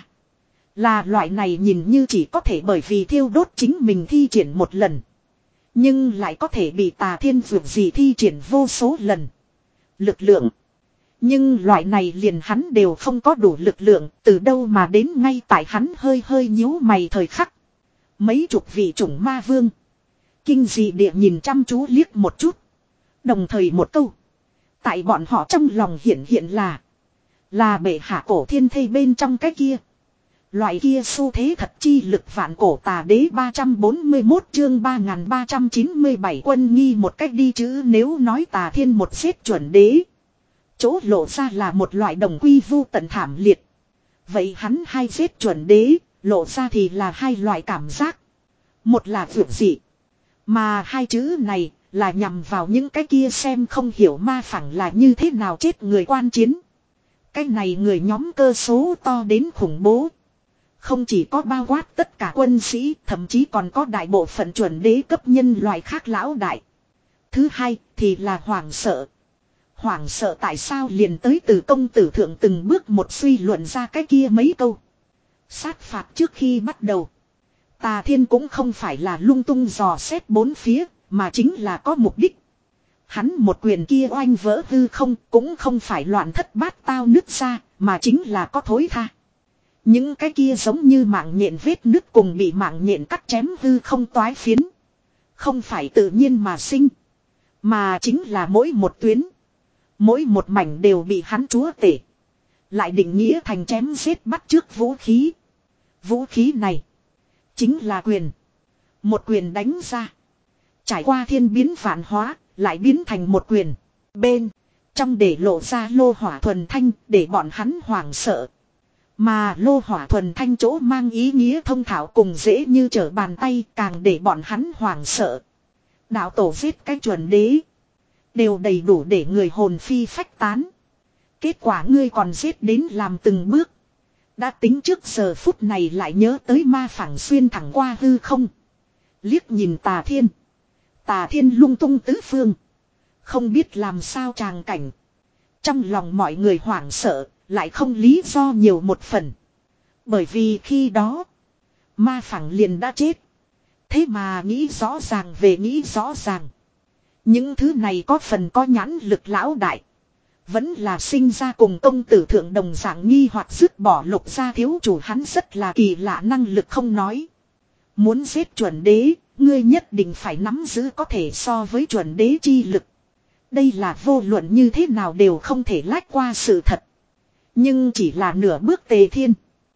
Là loại này nhìn như chỉ có thể bởi vì thiêu đốt chính mình thi triển một lần. Nhưng lại có thể bị tà thiên vượt gì thi triển vô số lần. Lực lượng. Nhưng loại này liền hắn đều không có đủ lực lượng. Từ đâu mà đến ngay tại hắn hơi hơi nhíu mày thời khắc. Mấy chục vị chủng ma vương. Kinh dị địa nhìn chăm chú liếc một chút. Đồng thời một câu. Tại bọn họ trong lòng hiện hiện là. Là bệ hạ cổ thiên thây bên trong cái kia. Loại kia xu thế thật chi lực vạn cổ tà đế ba trăm bốn mươi mốt chương ba nghìn ba trăm chín mươi bảy quân nghi một cách đi chứ nếu nói tà thiên một xếp chuẩn đế. Chỗ lộ ra là một loại đồng quy vu tận thảm liệt. Vậy hắn hai xếp chuẩn đế, lộ ra thì là hai loại cảm giác. Một là vượt dị. Mà hai chữ này là nhằm vào những cái kia xem không hiểu ma phẳng là như thế nào chết người quan chiến. Cái này người nhóm cơ số to đến khủng bố. Không chỉ có bao quát tất cả quân sĩ, thậm chí còn có đại bộ phận chuẩn đế cấp nhân loại khác lão đại. Thứ hai thì là hoảng sợ. Hoảng sợ tại sao liền tới từ công tử thượng từng bước một suy luận ra cái kia mấy câu. Sát phạt trước khi bắt đầu. Tà thiên cũng không phải là lung tung dò xét bốn phía, mà chính là có mục đích. Hắn một quyền kia oanh vỡ hư không cũng không phải loạn thất bát tao nứt ra, mà chính là có thối tha. Những cái kia giống như mạng nhện vết nứt cùng bị mạng nhện cắt chém hư không toái phiến. Không phải tự nhiên mà sinh. Mà chính là mỗi một tuyến. Mỗi một mảnh đều bị hắn chúa tể. Lại định nghĩa thành chém giết bắt trước vũ khí. Vũ khí này. Chính là quyền. Một quyền đánh ra. Trải qua thiên biến vạn hóa. Lại biến thành một quyền. Bên. Trong để lộ ra lô hỏa thuần thanh. Để bọn hắn hoảng sợ. Mà lô hỏa thuần thanh chỗ mang ý nghĩa thông thạo cùng dễ như trở bàn tay. Càng để bọn hắn hoảng sợ. Đạo tổ giết cái chuẩn đế. Đều đầy đủ để người hồn phi phách tán. Kết quả ngươi còn giết đến làm từng bước. Đã tính trước giờ phút này lại nhớ tới ma phẳng xuyên thẳng qua hư không. Liếc nhìn tà thiên. Tà thiên lung tung tứ phương. Không biết làm sao tràng cảnh. Trong lòng mọi người hoảng sợ. Lại không lý do nhiều một phần. Bởi vì khi đó. Ma phẳng liền đã chết. Thế mà nghĩ rõ ràng về nghĩ rõ ràng. Những thứ này có phần có nhãn lực lão đại. Vẫn là sinh ra cùng công tử thượng đồng dạng nghi hoặc dứt bỏ Lục gia thiếu chủ hắn rất là kỳ lạ năng lực không nói. Muốn giết chuẩn đế, ngươi nhất định phải nắm giữ có thể so với chuẩn đế chi lực. Đây là vô luận như thế nào đều không thể lách qua sự thật. Nhưng chỉ là nửa bước tề thiên.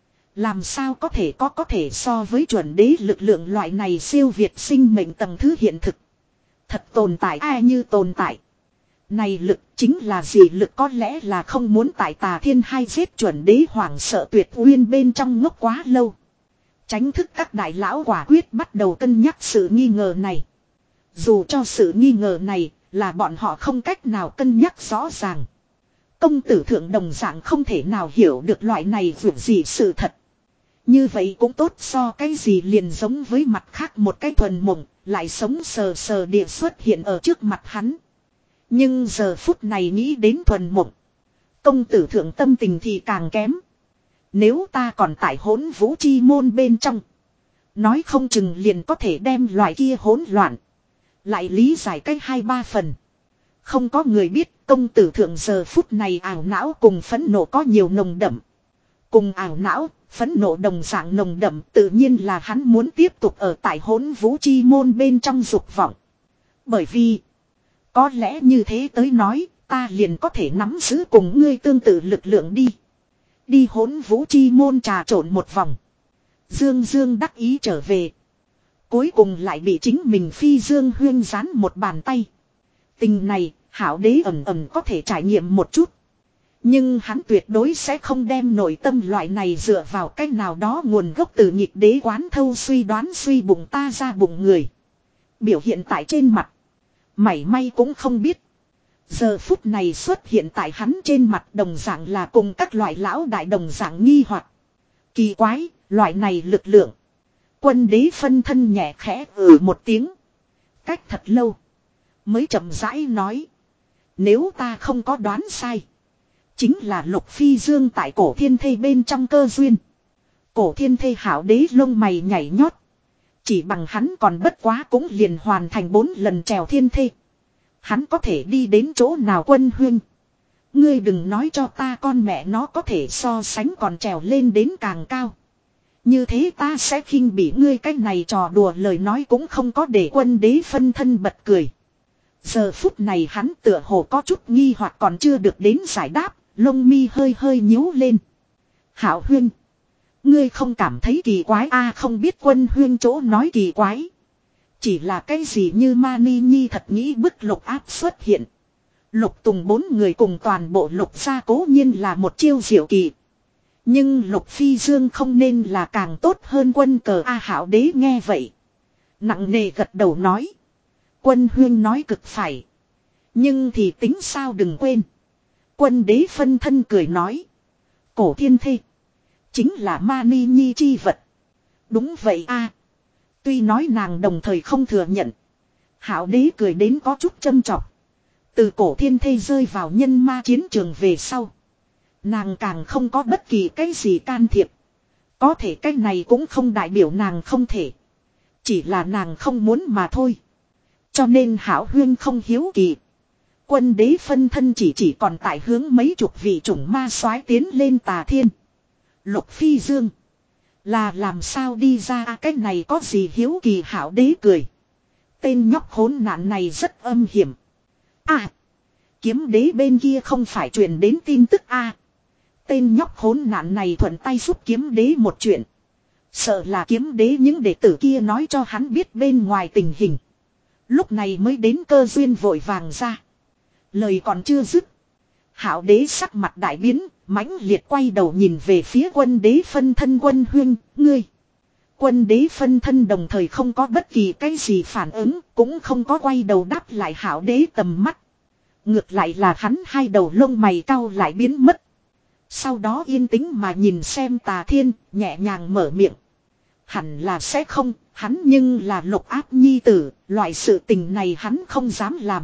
Làm sao có thể có có thể so với chuẩn đế lực lượng loại này siêu việt sinh mệnh tầng thứ hiện thực. Thật tồn tại ai như tồn tại. Này lực chính là gì lực có lẽ là không muốn tại tà thiên hay giết chuẩn đế hoảng sợ tuyệt uyên bên trong ngốc quá lâu. Tránh thức các đại lão quả quyết bắt đầu cân nhắc sự nghi ngờ này. Dù cho sự nghi ngờ này là bọn họ không cách nào cân nhắc rõ ràng. Công tử thượng đồng dạng không thể nào hiểu được loại này vượt gì sự thật. Như vậy cũng tốt so cái gì liền giống với mặt khác một cái thuần mộng, lại sống sờ sờ địa xuất hiện ở trước mặt hắn. Nhưng giờ phút này nghĩ đến thuần mộng. Công tử thượng tâm tình thì càng kém. Nếu ta còn tại hỗn vũ chi môn bên trong. Nói không chừng liền có thể đem loại kia hỗn loạn. Lại lý giải cách hai ba phần. Không có người biết công tử thượng giờ phút này ảo não cùng phẫn nộ có nhiều nồng đậm. Cùng ảo não, phẫn nộ đồng dạng nồng đậm tự nhiên là hắn muốn tiếp tục ở tại hỗn vũ chi môn bên trong dục vọng. Bởi vì, có lẽ như thế tới nói, ta liền có thể nắm giữ cùng ngươi tương tự lực lượng đi. Đi hỗn vũ chi môn trà trộn một vòng. Dương Dương đắc ý trở về. Cuối cùng lại bị chính mình phi Dương Huyên gián một bàn tay. Tình này, hảo đế ẩm ẩm có thể trải nghiệm một chút. Nhưng hắn tuyệt đối sẽ không đem nội tâm loại này dựa vào cách nào đó nguồn gốc từ nhịp đế quán thâu suy đoán suy bụng ta ra bụng người. Biểu hiện tại trên mặt. Mảy may cũng không biết. Giờ phút này xuất hiện tại hắn trên mặt đồng dạng là cùng các loại lão đại đồng dạng nghi hoặc. Kỳ quái, loại này lực lượng. Quân đế phân thân nhẹ khẽ ừ một tiếng. Cách thật lâu. Mới chậm rãi nói. Nếu ta không có đoán sai. Chính là Lục Phi Dương tại cổ thiên thê bên trong cơ duyên. Cổ thiên thê hảo đế lông mày nhảy nhót. Chỉ bằng hắn còn bất quá cũng liền hoàn thành bốn lần trèo thiên thê. Hắn có thể đi đến chỗ nào Quân Huynh. Ngươi đừng nói cho ta con mẹ nó có thể so sánh còn trèo lên đến càng cao. Như thế ta sẽ khinh bỉ ngươi cách này trò đùa lời nói cũng không có để quân đế phân thân bật cười. Giờ phút này hắn tựa hồ có chút nghi hoặc còn chưa được đến giải đáp, lông mi hơi hơi nhíu lên. Hảo Huynh, ngươi không cảm thấy kỳ quái a à, không biết Quân Huynh chỗ nói kỳ quái. Chỉ là cái gì như Mani Nhi thật nghĩ bức Lục áp xuất hiện. Lục Tùng bốn người cùng toàn bộ Lục gia cố nhiên là một chiêu diệu kỳ. Nhưng Lục Phi Dương không nên là càng tốt hơn quân cờ A Hảo đế nghe vậy. Nặng nề gật đầu nói. Quân Huyên nói cực phải. Nhưng thì tính sao đừng quên. Quân đế phân thân cười nói. Cổ thiên thê. Chính là Mani Nhi chi vật. Đúng vậy a. Tuy nói nàng đồng thời không thừa nhận. Hảo đế cười đến có chút châm chọc. Từ cổ thiên thê rơi vào nhân ma chiến trường về sau. Nàng càng không có bất kỳ cái gì can thiệp. Có thể cái này cũng không đại biểu nàng không thể. Chỉ là nàng không muốn mà thôi. Cho nên Hảo Huyên không hiếu kỳ. Quân đế phân thân chỉ chỉ còn tại hướng mấy chục vị chủng ma soái tiến lên tà thiên. Lục Phi Dương. Là làm sao đi ra à, cái này có gì hiếu kỳ Hảo đế cười. Tên nhóc khốn nạn này rất âm hiểm. À. Kiếm đế bên kia không phải truyền đến tin tức a à. Tên nhóc khốn nạn này thuận tay giúp kiếm đế một chuyện. Sợ là kiếm đế những đệ tử kia nói cho hắn biết bên ngoài tình hình. Lúc này mới đến cơ duyên vội vàng ra. Lời còn chưa dứt. Hảo đế sắc mặt đại biến, mãnh liệt quay đầu nhìn về phía quân đế phân thân Quân Huyên, ngươi. Quân đế phân thân đồng thời không có bất kỳ cái gì phản ứng, cũng không có quay đầu đáp lại Hảo đế tầm mắt. Ngược lại là hắn hai đầu lông mày cau lại biến mất. Sau đó yên tĩnh mà nhìn xem tà thiên, nhẹ nhàng mở miệng. Hẳn là sẽ không, hắn nhưng là Lục áp nhi tử, loại sự tình này hắn không dám làm.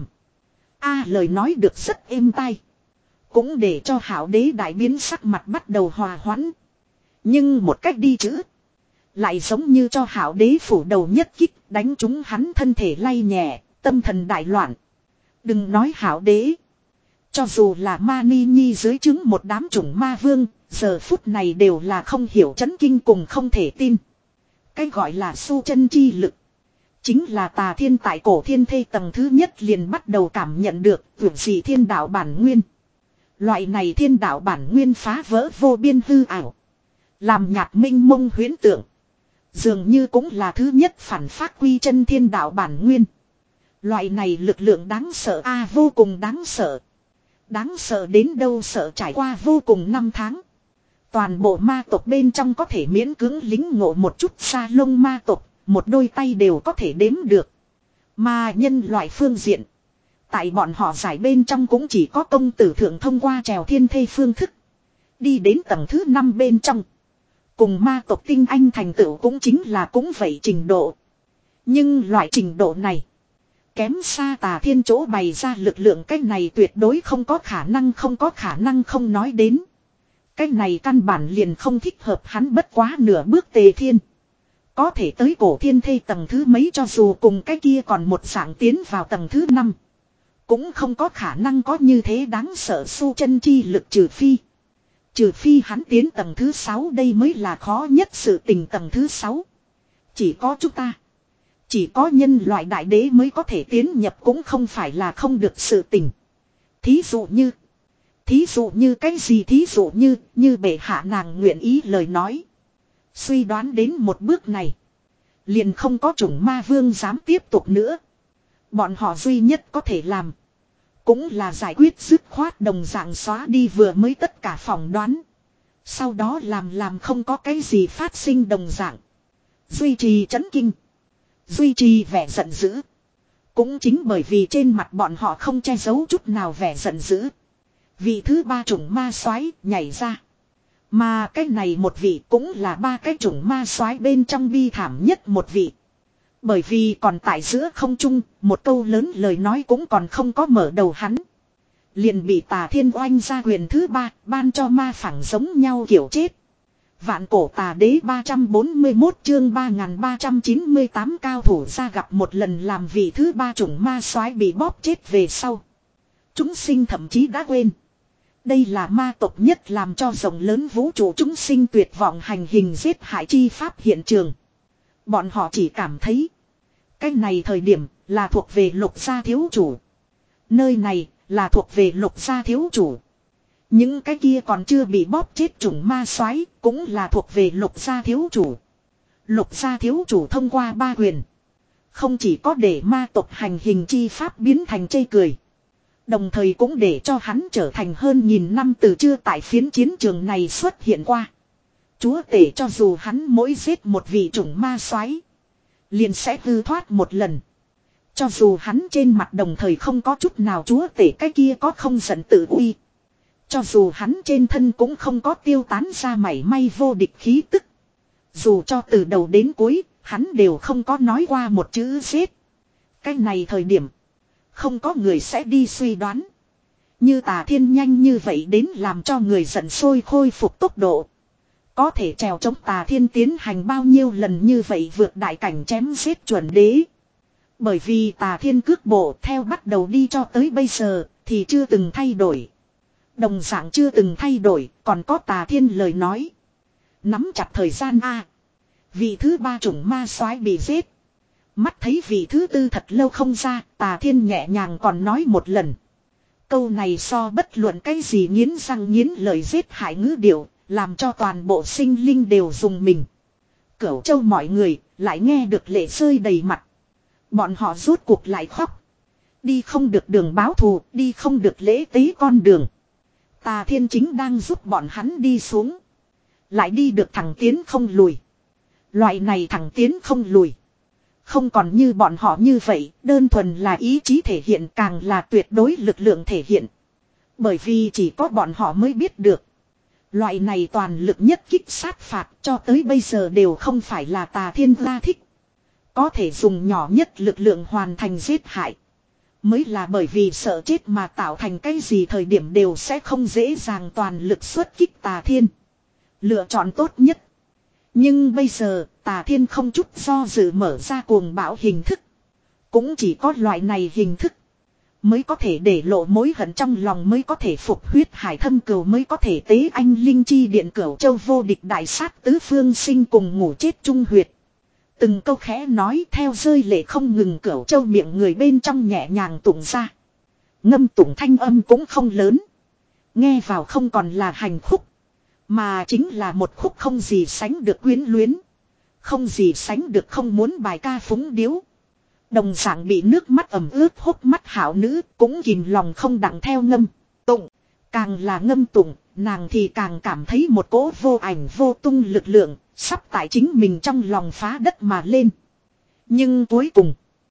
A lời nói được rất êm tai. Cũng để cho Hảo đế đại biến sắc mặt bắt đầu hòa hoãn. Nhưng một cách đi chữ. Lại giống như cho Hảo đế phủ đầu nhất kích đánh trúng hắn thân thể lay nhẹ, tâm thần đại loạn. Đừng nói hảo đế. Cho dù là ma ni nhi dưới trướng một đám chủng ma vương, giờ phút này đều là không hiểu chấn kinh cùng không thể tin. Cái gọi là su chân chi lực. Chính là tà thiên tại cổ thiên thê tầng thứ nhất liền bắt đầu cảm nhận được vượt gì thiên đạo bản nguyên. Loại này thiên đạo bản nguyên phá vỡ vô biên hư ảo. Làm nhạt minh mông huyễn tượng. Dường như cũng là thứ nhất phản phát quy chân thiên đạo bản nguyên. Loại này lực lượng đáng sợ a à, vô cùng đáng sợ. Đáng sợ đến đâu sợ trải qua vô cùng năm tháng. Toàn bộ ma tộc bên trong có thể miễn cưỡng lính ngộ một chút sa lông ma tộc. Một đôi tay đều có thể đếm được. Mà nhân loại phương diện. Tại bọn họ giải bên trong cũng chỉ có công tử thượng thông qua trèo thiên thê phương thức. Đi đến tầng thứ năm bên trong. Cùng ma tộc tinh anh thành tựu cũng chính là cũng vậy trình độ. Nhưng loại trình độ này. Kém xa tà thiên chỗ bày ra lực lượng cái này tuyệt đối không có khả năng không có khả năng không nói đến. Cái này căn bản liền không thích hợp hắn bất quá nửa bước tề thiên. Có thể tới cổ thiên thê tầng thứ mấy cho dù cùng cái kia còn một dạng tiến vào tầng thứ năm. Cũng không có khả năng có như thế đáng sợ su chân chi lực trừ phi. Trừ phi hắn tiến tầng thứ sáu đây mới là khó nhất sự tình tầng thứ sáu. Chỉ có chúng ta. Chỉ có nhân loại đại đế mới có thể tiến nhập cũng không phải là không được sự tình. Thí dụ như. Thí dụ như cái gì thí dụ như như bệ hạ nàng nguyện ý lời nói. Suy đoán đến một bước này. Liền không có chủng ma vương dám tiếp tục nữa. Bọn họ duy nhất có thể làm. Cũng là giải quyết dứt khoát đồng dạng xóa đi vừa mới tất cả phỏng đoán. Sau đó làm làm không có cái gì phát sinh đồng dạng. Duy trì chấn kinh. Duy trì vẻ giận dữ. Cũng chính bởi vì trên mặt bọn họ không che giấu chút nào vẻ giận dữ. Vị thứ ba chủng ma soái nhảy ra. Mà cái này một vị cũng là ba cái chủng ma soái bên trong bi thảm nhất một vị. Bởi vì còn tại giữa không trung, một câu lớn lời nói cũng còn không có mở đầu hắn. Liền bị tà thiên oanh ra quyền thứ ba, ban cho ma phẳng giống nhau kiểu chết. Vạn cổ tà đế ba trăm bốn mươi mốt chương ba nghìn ba trăm chín mươi tám cao thủ ra gặp một lần làm vị thứ ba chủng ma soái bị bóp chết về sau. Chúng sinh thậm chí đã quên. Đây là ma tộc nhất làm cho rộng lớn vũ trụ chúng sinh tuyệt vọng hành hình giết hại chi pháp hiện trường. Bọn họ chỉ cảm thấy. Cái này thời điểm là thuộc về lục gia thiếu chủ. Nơi này là thuộc về lục gia thiếu chủ. Những cái kia còn chưa bị bóp chết chủng ma soái cũng là thuộc về lục gia thiếu chủ. Lục gia thiếu chủ thông qua ba quyền. Không chỉ có để ma tộc hành hình chi pháp biến thành chê cười. Đồng thời cũng để cho hắn trở thành hơn nghìn năm từ chưa tại phiến chiến trường này xuất hiện qua. Chúa tể cho dù hắn mỗi giết một vị chủng ma soái liền sẽ hư thoát một lần. Cho dù hắn trên mặt đồng thời không có chút nào chúa tể cái kia có không giận tự uy. Cho dù hắn trên thân cũng không có tiêu tán ra mảy may vô địch khí tức. Dù cho từ đầu đến cuối, hắn đều không có nói qua một chữ giết. Cái này thời điểm, không có người sẽ đi suy đoán. Như tà thiên nhanh như vậy đến làm cho người giận sôi khôi phục tốc độ. Có thể trèo chống tà thiên tiến hành bao nhiêu lần như vậy vượt đại cảnh chém giết chuẩn đế. Bởi vì tà thiên cước bộ theo bắt đầu đi cho tới bây giờ thì chưa từng thay đổi. Đồng dạng chưa từng thay đổi còn có tà thiên lời nói. Nắm chặt thời gian a. Vị thứ ba chủng ma soái bị giết. Mắt thấy vị thứ tư thật lâu không ra, tà thiên nhẹ nhàng còn nói một lần. Câu này so bất luận cái gì nghiến răng nghiến lời giết hại ngữ điệu, làm cho toàn bộ sinh linh đều dùng mình. Cửu châu mọi người lại nghe được lệ rơi đầy mặt. Bọn họ rốt cuộc lại khóc. Đi không được đường báo thù, đi không được lễ tế con đường. Tà thiên chính đang giúp bọn hắn đi xuống. Lại đi được thẳng tiến không lùi. Loại này thẳng tiến không lùi. Không còn như bọn họ như vậy, đơn thuần là ý chí thể hiện càng là tuyệt đối lực lượng thể hiện. Bởi vì chỉ có bọn họ mới biết được. Loại này toàn lực nhất kích sát phạt cho tới bây giờ đều không phải là tà thiên gia thích. Có thể dùng nhỏ nhất lực lượng hoàn thành giết hại. Mới là bởi vì sợ chết mà tạo thành cái gì thời điểm đều sẽ không dễ dàng toàn lực xuất kích tà thiên. Lựa chọn tốt nhất. Nhưng bây giờ tà thiên không chút do dự mở ra cuồng bạo hình thức. Cũng chỉ có loại này hình thức mới có thể để lộ mối hận trong lòng, mới có thể phục huyết hải thâm cừu, mới có thể tế anh linh chi điện cửu châu vô địch đại sát tứ phương sinh cùng ngủ chết chung huyệt. Từng câu khẽ nói theo rơi lệ không ngừng, cửu châu miệng người bên trong nhẹ nhàng tụng ra. Ngâm tụng thanh âm cũng không lớn. Nghe vào không còn là hành khúc, mà chính là một khúc không gì sánh được quyến luyến. Không gì sánh được không muốn bài ca phúng điếu. Đồng dạng bị nước mắt ẩm ướt hốc mắt hảo nữ cũng kìm lòng không đặng theo ngâm tụng. Càng là ngâm tụng, nàng thì càng cảm thấy một cỗ vô ảnh vô tung lực lượng sắp tại chính mình trong lòng phá đất mà lên. Nhưng cuối cùng,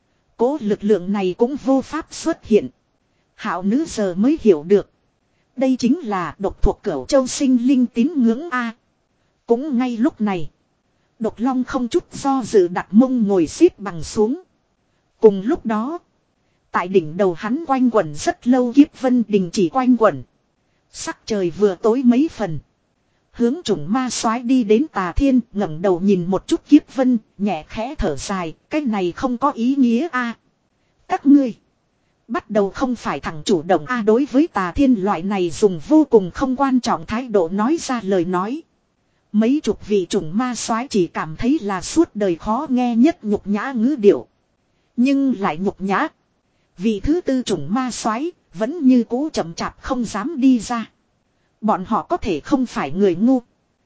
cỗ lực lượng này cũng vô pháp xuất hiện. Hảo nữ giờ mới hiểu được, đây chính là độc thuộc Cửu Châu sinh linh tín ngưỡng a. Cũng ngay lúc này, Độc Long không chút do dự đặt mông ngồi xếp bằng xuống. Cùng lúc đó, tại đỉnh đầu hắn quanh quẩn rất lâu kiếp vân đình chỉ quanh quẩn. Sắc trời vừa tối mấy phần. Hướng chủng ma soái đi đến Tà Thiên, ngẩng đầu nhìn một chút kiếp vân, nhẹ khẽ thở dài, cái này không có ý nghĩa a. Các ngươi bắt đầu không phải thằng chủ động a. Đối với Tà Thiên loại này dùng vô cùng không quan trọng thái độ nói ra lời nói, mấy chục vị chủng ma soái chỉ cảm thấy là suốt đời khó nghe nhất nhục nhã ngữ điệu. Nhưng lại nhục nhã. Vị thứ tư chủng ma soái vẫn như cũ chậm chạp không dám đi ra. Bọn họ có thể không phải người ngu.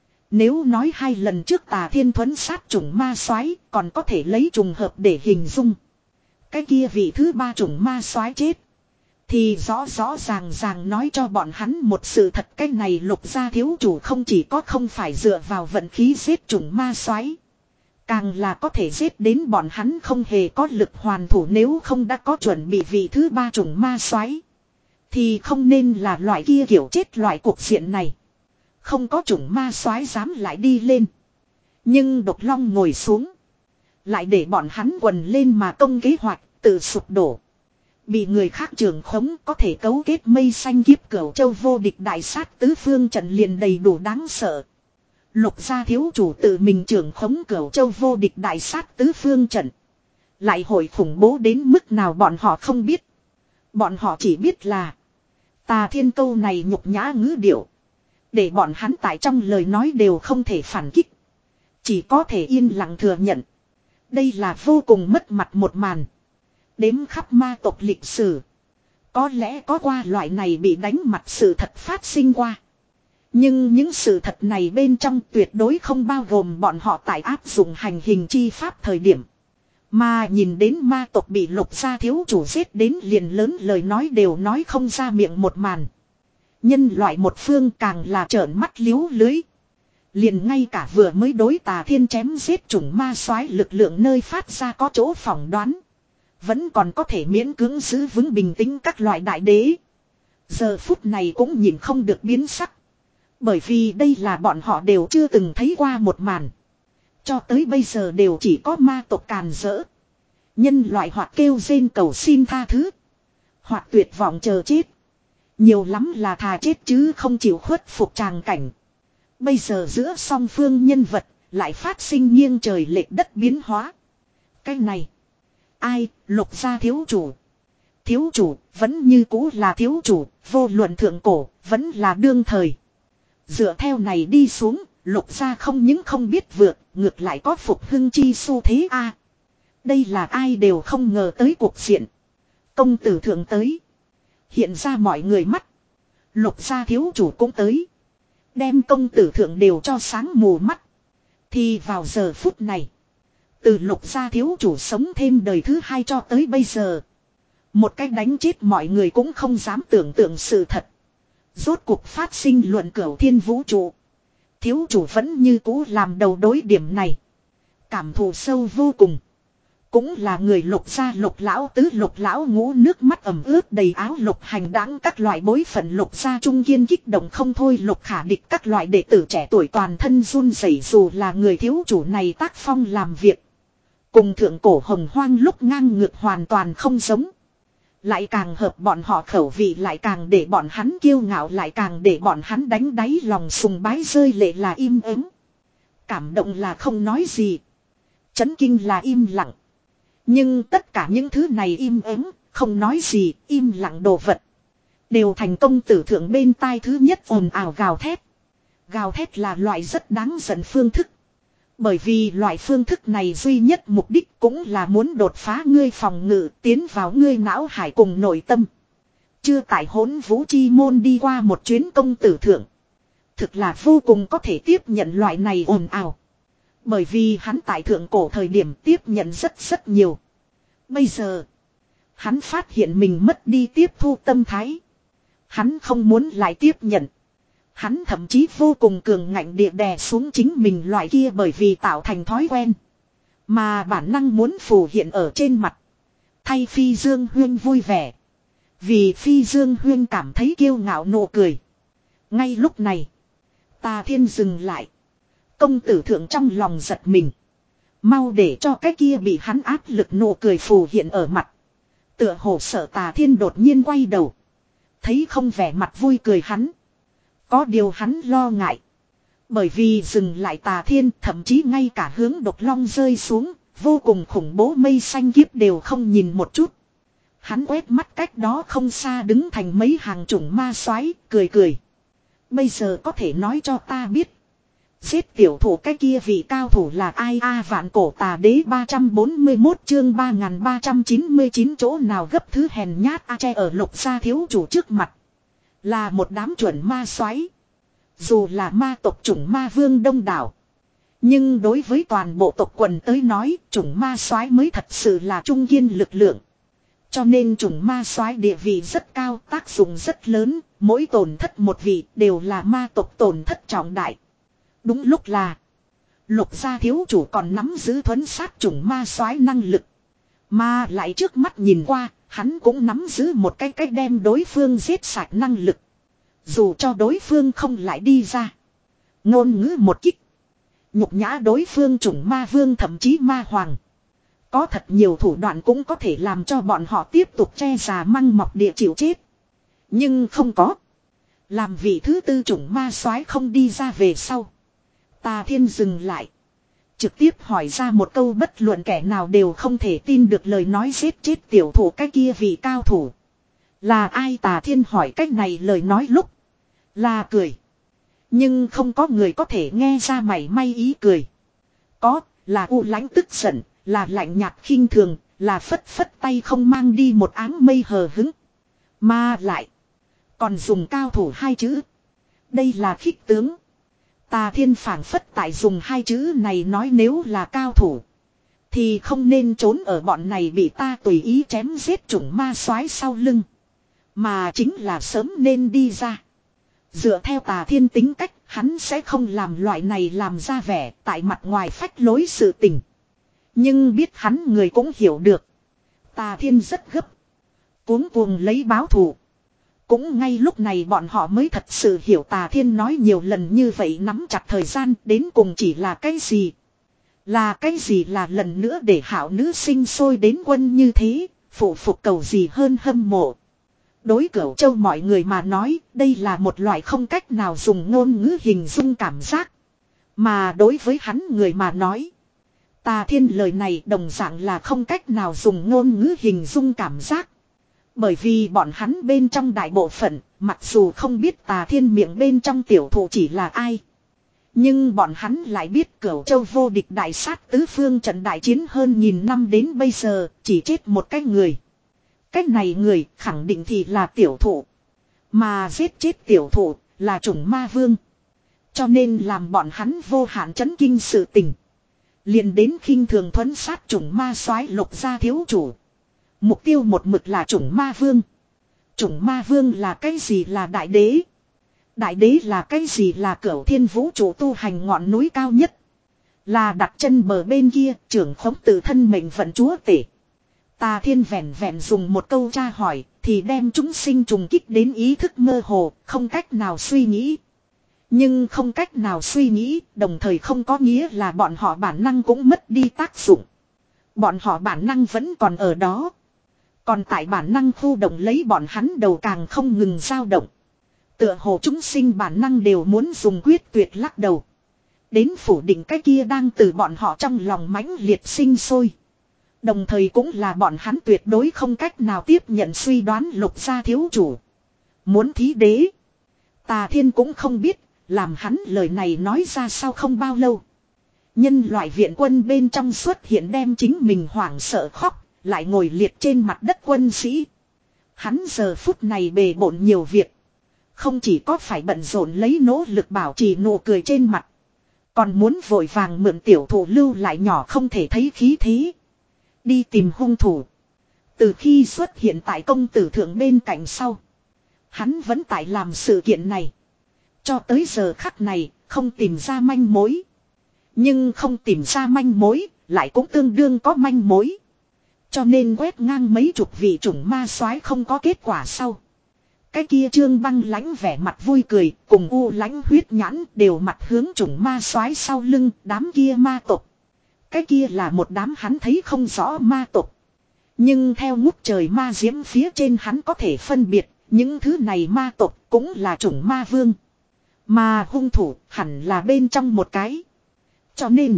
Nếu nói hai lần trước Tà Thiên thuấn sát chủng ma soái còn có thể lấy trùng hợp để hình dung. Cái kia vị thứ ba chủng ma soái chết, thì rõ rõ ràng ràng nói cho bọn hắn một sự thật, cái này Lục gia thiếu chủ không chỉ có không phải dựa vào vận khí giết chủng ma soái, càng là có thể giết đến bọn hắn không hề có lực hoàn thủ. Nếu không đã có chuẩn bị vị thứ ba chủng ma soái, thì không nên là loại kia kiểu chết loại cuộc diện này. Không có chủng ma soái dám lại đi lên. Nhưng Độc Long ngồi xuống, lại để bọn hắn quần lên mà công kế hoạch tự sụp đổ. Bị người khác trưởng khống có thể cấu kết mây xanh kiếp Cửu Châu vô địch đại sát tứ phương trận liền đầy đủ đáng sợ. Lục gia thiếu chủ tự mình trưởng khống Cửu Châu vô địch đại sát tứ phương trận, lại hội khủng bố đến mức nào bọn họ không biết. Bọn họ chỉ biết là Tà Thiên câu này nhục nhã ngữ điệu, để bọn hắn tại trong lời nói đều không thể phản kích, chỉ có thể yên lặng thừa nhận. Đây là vô cùng mất mặt một màn. Đếm khắp ma tộc lịch sử, có lẽ có qua loại này bị đánh mặt sự thật phát sinh qua. Nhưng những sự thật này bên trong tuyệt đối không bao gồm bọn họ tại áp dụng hành hình chi pháp thời điểm, mà nhìn đến ma tộc bị Lục gia thiếu chủ giết đến liền lớn lời nói đều nói không ra miệng một màn. Nhân loại một phương càng là trợn mắt liếu lưới. Liền ngay cả vừa mới đối Tà Thiên chém giết chủng ma soái lực lượng nơi phát ra có chỗ phỏng đoán, vẫn còn có thể miễn cưỡng giữ vững bình tĩnh các loại đại đế, giờ phút này cũng nhìn không được biến sắc. Bởi vì đây là bọn họ đều chưa từng thấy qua một màn. Cho tới bây giờ đều chỉ có ma tộc càn rỡ. Nhân loại hoặc kêu rên cầu xin tha thứ, hoặc tuyệt vọng chờ chết. Nhiều lắm là thà chết chứ không chịu khuất phục tràng cảnh. Bây giờ giữa song phương nhân vật lại phát sinh nghiêng trời lệch đất biến hóa. Cái này, ai? Lục gia thiếu chủ. Thiếu chủ vẫn như cũ là thiếu chủ, vô luận thượng cổ vẫn là đương thời. Dựa theo này đi xuống, Lục gia không những không biết vượt, ngược lại có phục hưng chi xu thế a. À, đây là ai đều không ngờ tới cuộc diện. Công tử thượng tới, hiện ra mọi người mắt. Lục gia thiếu chủ cũng tới, đem công tử thượng đều cho sáng mù mắt. Thì vào giờ phút này, từ Lục gia thiếu chủ sống thêm đời thứ hai cho tới bây giờ, một cách đánh chết mọi người cũng không dám tưởng tượng sự thật, rốt cuộc phát sinh luận cửu thiên vũ trụ. Thiếu chủ vẫn như cũ làm đầu đối điểm này, cảm thụ sâu vô cùng. Cũng là người Lục gia Lục lão tứ Lục lão ngũ nước mắt ẩm ướt đầy áo Lục hành đáng các loại bối phận Lục gia trung kiên kích động không thôi. Lục khả địch các loại đệ tử trẻ tuổi toàn thân run rẩy, dù là người thiếu chủ này tác phong làm việc cùng thượng cổ hồng hoang lúc ngang ngược hoàn toàn không giống. Lại càng hợp bọn họ khẩu vị, lại càng để bọn hắn kiêu ngạo, lại càng để bọn hắn đánh đáy lòng sùng bái. Rơi lệ là im ắng, cảm động là không nói gì, chấn kinh là im lặng. Nhưng tất cả những thứ này im ắng không nói gì, im lặng đồ vật. Đều thành công tử thượng bên tai thứ nhất ồn ào gào thét. Gào thét là loại rất đáng giận phương thức. Bởi vì loại phương thức này duy nhất mục đích cũng là muốn đột phá ngươi phòng ngự, tiến vào ngươi não hải cùng nội tâm. Chưa tại hỗn vũ chi môn đi qua một chuyến công tử thượng. Thực là vô cùng có thể tiếp nhận loại này ồn ào. Bởi vì hắn tại thượng cổ thời điểm tiếp nhận rất rất nhiều. Bây giờ, hắn phát hiện mình mất đi tiếp thu tâm thái. Hắn không muốn lại tiếp nhận. Hắn thậm chí vô cùng cường ngạnh địa đè xuống chính mình loại kia bởi vì tạo thành thói quen. Mà bản năng muốn phù hiện ở trên mặt. Thay Phi Dương Huyên vui vẻ. Vì Phi Dương Huyên cảm thấy kiêu ngạo nụ cười. Ngay lúc này, Tà Thiên dừng lại. Công tử thượng trong lòng giật mình. Mau để cho cái kia bị hắn áp lực nụ cười phù hiện ở mặt. Tựa hồ sợ Tà Thiên đột nhiên quay đầu. Thấy không vẻ mặt vui cười hắn. Có điều hắn lo ngại. Bởi vì dừng lại Tà Thiên thậm chí ngay cả hướng độc long rơi xuống. Vô cùng khủng bố mây xanh kiếp đều không nhìn một chút. Hắn quét mắt cách đó không xa đứng thành mấy hàng chủng ma soái cười cười. Bây giờ có thể nói cho ta biết. Giết tiểu thủ cái kia vị cao thủ là ai a vạn cổ tà đế ba trăm bốn mươi mốt chương ba nghìn ba trăm chín mươi chín chỗ nào gấp thứ hèn nhát a che ở lục gia thiếu chủ trước mặt. Là một đám chuẩn ma soái. Dù là ma tộc chủng ma vương đông đảo. Nhưng đối với toàn bộ tộc quần tới nói chủng ma soái mới thật sự là trung kiên lực lượng. Cho nên chủng ma soái địa vị rất cao, tác dụng rất lớn, mỗi tổn thất một vị đều là ma tộc tổn thất trọng đại. Đúng lúc là lục gia thiếu chủ còn nắm giữ thuấn sát chủng ma soái năng lực. Mà lại trước mắt nhìn qua, hắn cũng nắm giữ một cái cách đem đối phương giết sạch năng lực. Dù cho đối phương không lại đi ra. Ngôn ngữ một kích. Nhục nhã đối phương chủng ma vương thậm chí ma hoàng. Có thật nhiều thủ đoạn cũng có thể làm cho bọn họ tiếp tục che già măng mọc địa chịu chết. Nhưng không có. Làm vị thứ tư chủng ma soái không đi ra về sau. Tà Thiên dừng lại. Trực tiếp hỏi ra một câu bất luận kẻ nào đều không thể tin được lời nói giết chết tiểu thủ cái kia vị cao thủ. Là ai Tà Thiên hỏi cách này lời nói lúc. Là cười. Nhưng không có người có thể nghe ra mảy may ý cười. Có, là u lãnh tức giận, là lạnh nhạt khinh thường, là phất phất tay không mang đi một áng mây hờ hứng. Mà lại, còn dùng cao thủ hai chữ. Đây là khích tướng. Tà Thiên phảng phất tại dùng hai chữ này nói nếu là cao thủ. Thì không nên trốn ở bọn này bị ta tùy ý chém giết chủng ma soái sau lưng. Mà chính là sớm nên đi ra. Dựa theo Tà Thiên tính cách, hắn sẽ không làm loại này làm ra vẻ tại mặt ngoài phách lối sự tình. Nhưng biết hắn người cũng hiểu được. Tà Thiên rất gấp. Cuống cuồng lấy báo thù. Cũng ngay lúc này bọn họ mới thật sự hiểu Tà Thiên nói nhiều lần như vậy nắm chặt thời gian đến cùng chỉ là cái gì. Là cái gì là lần nữa để hảo nữ sinh sôi đến quân như thế, phụ phục cầu gì hơn hâm mộ. Đối Cửu Châu mọi người mà nói, đây là một loại không cách nào dùng ngôn ngữ hình dung cảm giác. Mà đối với hắn người mà nói, Tà Thiên lời này đồng dạng là không cách nào dùng ngôn ngữ hình dung cảm giác. Bởi vì bọn hắn bên trong đại bộ phận, mặc dù không biết Tà Thiên miệng bên trong tiểu thủ chỉ là ai. Nhưng bọn hắn lại biết Cửu Châu vô địch đại sát tứ phương trận đại chiến hơn nghìn năm đến bây giờ, chỉ chết một cái người. Cái này người khẳng định thì là tiểu thủ. Mà giết chết tiểu thủ là chủng ma vương. Cho nên làm bọn hắn vô hạn chấn kinh sự tình. Liền đến khinh thường thuấn sát chủng ma soái lục gia thiếu chủ. Mục tiêu một mực là chủng ma vương. Chủng ma vương là cái gì là đại đế? Đại đế là cái gì là cửu thiên vũ trụ tu hành ngọn núi cao nhất? Là đặt chân bờ bên kia trưởng khống tự thân mệnh vận chúa tể. Tà Thiên vẹn vẹn dùng một câu tra hỏi thì đem chúng sinh trùng kích đến ý thức mơ hồ, không cách nào suy nghĩ. Nhưng không cách nào suy nghĩ, đồng thời không có nghĩa là bọn họ bản năng cũng mất đi tác dụng. Bọn họ bản năng vẫn còn ở đó. Còn tại bản năng khu động lấy bọn hắn đầu càng không ngừng dao động. Tựa hồ chúng sinh bản năng đều muốn dùng quyết tuyệt lắc đầu. Đến phủ định cái kia đang từ bọn họ trong lòng mãnh liệt sinh sôi. Đồng thời cũng là bọn hắn tuyệt đối không cách nào tiếp nhận suy đoán Lục gia thiếu chủ muốn thí đế. Tà Thiên cũng không biết, làm hắn lời này nói ra sau không bao lâu. Nhân loại viện quân bên trong xuất hiện đem chính mình hoảng sợ khóc, lại ngồi liệt trên mặt đất quân sĩ. Hắn giờ phút này bề bộn nhiều việc. Không chỉ có phải bận rộn lấy nỗ lực bảo trì nụ cười trên mặt. Còn muốn vội vàng mượn tiểu thủ lưu lại nhỏ không thể thấy khí thế. Đi tìm hung thủ. Từ khi xuất hiện tại công tử thượng bên cạnh sau. Hắn vẫn tại làm sự kiện này. Cho tới giờ khắc này, không tìm ra manh mối. Nhưng không tìm ra manh mối, lại cũng tương đương có manh mối. Cho nên quét ngang mấy chục vị chủng ma soái không có kết quả sau. Cái kia Trương Băng Lãnh vẻ mặt vui cười, cùng U Lãnh huyết nhãn đều mặt hướng chủng ma soái sau lưng đám kia ma tộc. Cái kia là một đám hắn thấy không rõ ma tộc. Nhưng theo ngút trời ma diễm phía trên hắn có thể phân biệt, những thứ này ma tộc cũng là chủng ma vương. Mà hung thủ hẳn là bên trong một cái. Cho nên,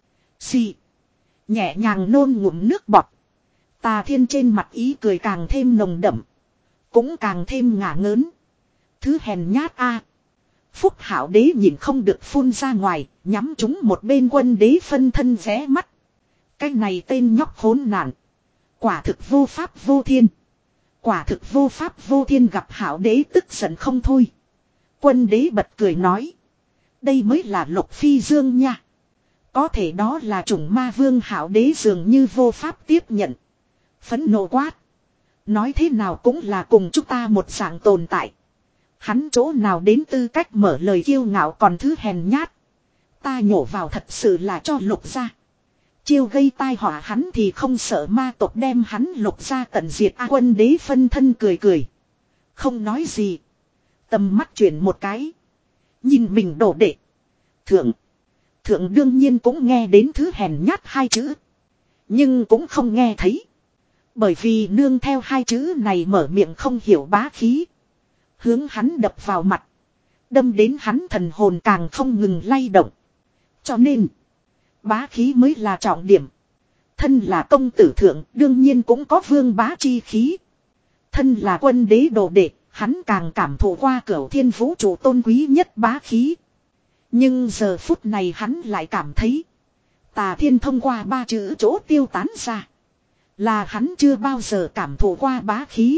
xì, nhẹ nhàng nôn ngụm nước bọt. Tà Thiên trên mặt ý cười càng thêm nồng đậm. Cũng càng thêm ngả ngớn. Thứ hèn nhát a. Phúc Hảo Đế nhìn không được phun ra ngoài, nhắm chúng một bên Quân Đế phân thân rẽ mắt. Cái này tên nhóc khốn nạn. Quả thực vô pháp vô thiên. Quả thực vô pháp vô thiên gặp Hảo Đế tức giận không thôi. Quân Đế bật cười nói. Đây mới là Lục Phi Dương nha. Có thể đó là chủng ma vương. Hảo Đế dường như vô pháp tiếp nhận. Phẫn nộ quát. Nói thế nào cũng là cùng chúng ta một dạng tồn tại. Hắn chỗ nào đến tư cách mở lời kiêu ngạo còn thứ hèn nhát. Ta nhổ vào thật sự là cho Lục gia. Chiêu gây tai họa hắn thì không sợ ma tộc đem hắn Lục gia tận diệt. A Quân Đế phân thân cười cười. Không nói gì. Tầm mắt chuyển một cái. Nhìn mình đổ đệ. Thượng. Thượng đương nhiên cũng nghe đến thứ hèn nhát hai chữ. Nhưng cũng không nghe thấy. Bởi vì nương theo hai chữ này mở miệng không hiểu bá khí. Hướng hắn đập vào mặt. Đâm đến hắn thần hồn càng không ngừng lay động. Cho nên, bá khí mới là trọng điểm. Thân là công tử thượng, đương nhiên cũng có vương bá chi khí. Thân là Quân Đế đồ đệ, hắn càng cảm thụ qua cửu thiên vũ trụ tôn quý nhất bá khí. Nhưng giờ phút này hắn lại cảm thấy, Tà Thiên thông qua ba chữ chỗ tiêu tán ra. Là hắn chưa bao giờ cảm thụ qua bá khí.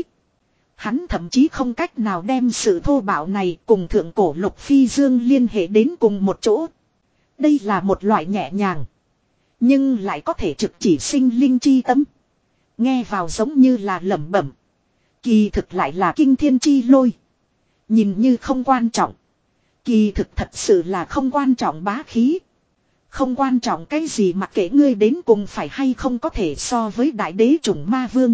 Hắn thậm chí không cách nào đem sự thô bạo này cùng thượng cổ Lục Phi Dương liên hệ đến cùng một chỗ. Đây là một loại nhẹ nhàng. Nhưng lại có thể trực chỉ sinh linh chi tâm. Nghe vào giống như là lẩm bẩm. Kỳ thực lại là kinh thiên chi lôi. Nhìn như không quan trọng. Kỳ thực thật sự là không quan trọng bá khí. Không quan trọng cái gì mặc kệ ngươi đến cùng phải hay không có thể so với đại đế chủng ma vương.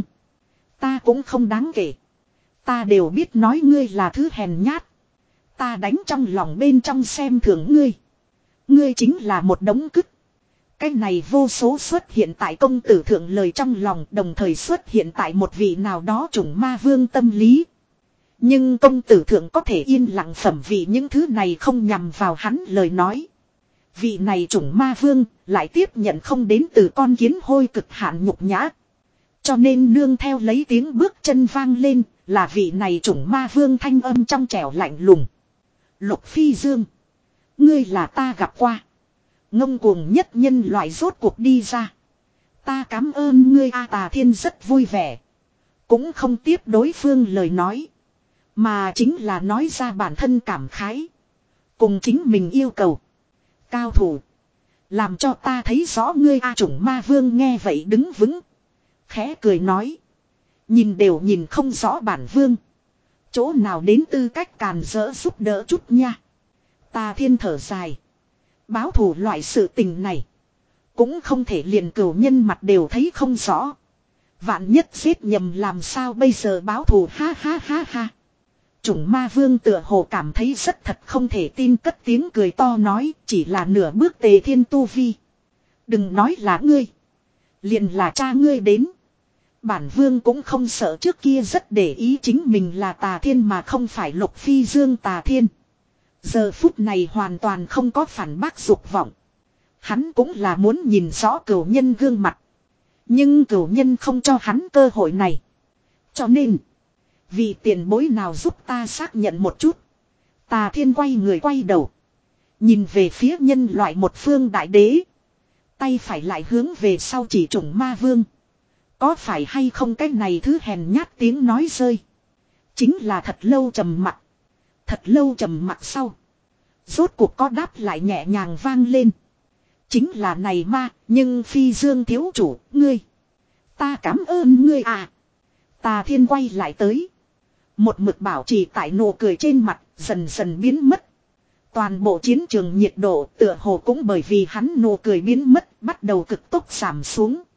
Ta cũng không đáng kể. Ta đều biết nói ngươi là thứ hèn nhát. Ta đánh trong lòng bên trong xem thường ngươi. Ngươi chính là một đống cứt. Cái này vô số xuất hiện tại công tử thượng lời trong lòng, đồng thời xuất hiện tại một vị nào đó chủng ma vương tâm lý. Nhưng công tử thượng có thể yên lặng phẩm vị những thứ này không nhằm vào hắn lời nói. Vị này chủng ma vương lại tiếp nhận không đến từ con kiến hôi cực hạn nhục nhã. Cho nên nương theo lấy tiếng bước chân vang lên là vị này chủng ma vương thanh âm trong trẻo lạnh lùng. Lục Phi Dương. Ngươi là ta gặp qua. Ngông cuồng nhất nhân loại rốt cuộc đi ra. Ta cảm ơn ngươi. A Tà Thiên rất vui vẻ. Cũng không tiếp đối phương lời nói. Mà chính là nói ra bản thân cảm khái. Cùng chính mình yêu cầu. Cao thủ. Làm cho ta thấy rõ ngươi. A chủng ma vương nghe vậy đứng vững. Khẽ cười nói. Nhìn đều nhìn không rõ bản vương. Chỗ nào đến tư cách càn rỡ giúp đỡ chút nha. Tà Thiên thở dài. Báo thù loại sự tình này. Cũng không thể liền cửu nhân mặt đều thấy không rõ. Vạn nhất giết nhầm làm sao bây giờ báo thù ha ha ha ha. Chủng ma vương tựa hồ cảm thấy rất thật không thể tin cất tiếng cười to nói chỉ là nửa bước Tề Thiên tu vi. Đừng nói là ngươi. Liền là cha ngươi đến. Bản vương cũng không sợ trước kia rất để ý chính mình là Tà Thiên mà không phải Lục Phi Dương. Tà Thiên. Giờ phút này hoàn toàn không có phản bác dục vọng. Hắn cũng là muốn nhìn rõ cửu nhân gương mặt. Nhưng cửu nhân không cho hắn cơ hội này. Cho nên. Vì tiền bối nào giúp ta xác nhận một chút. Tà Thiên quay người quay đầu. Nhìn về phía nhân loại một phương đại đế. Tay phải lại hướng về sau chỉ trùng ma vương. Có phải hay không cái này thứ hèn nhát tiếng nói rơi. Chính là thật lâu trầm mặc. Thật lâu trầm mặc sau. Rốt cuộc có đáp lại nhẹ nhàng vang lên. Chính là này ma, nhưng phi dương thiếu chủ, ngươi. Ta cảm ơn ngươi à. Tà Thiên quay lại tới. Một mực bảo trì tại nụ cười trên mặt, dần dần biến mất. Toàn bộ chiến trường nhiệt độ tựa hồ cũng bởi vì hắn nụ cười biến mất, bắt đầu cực tốc giảm xuống.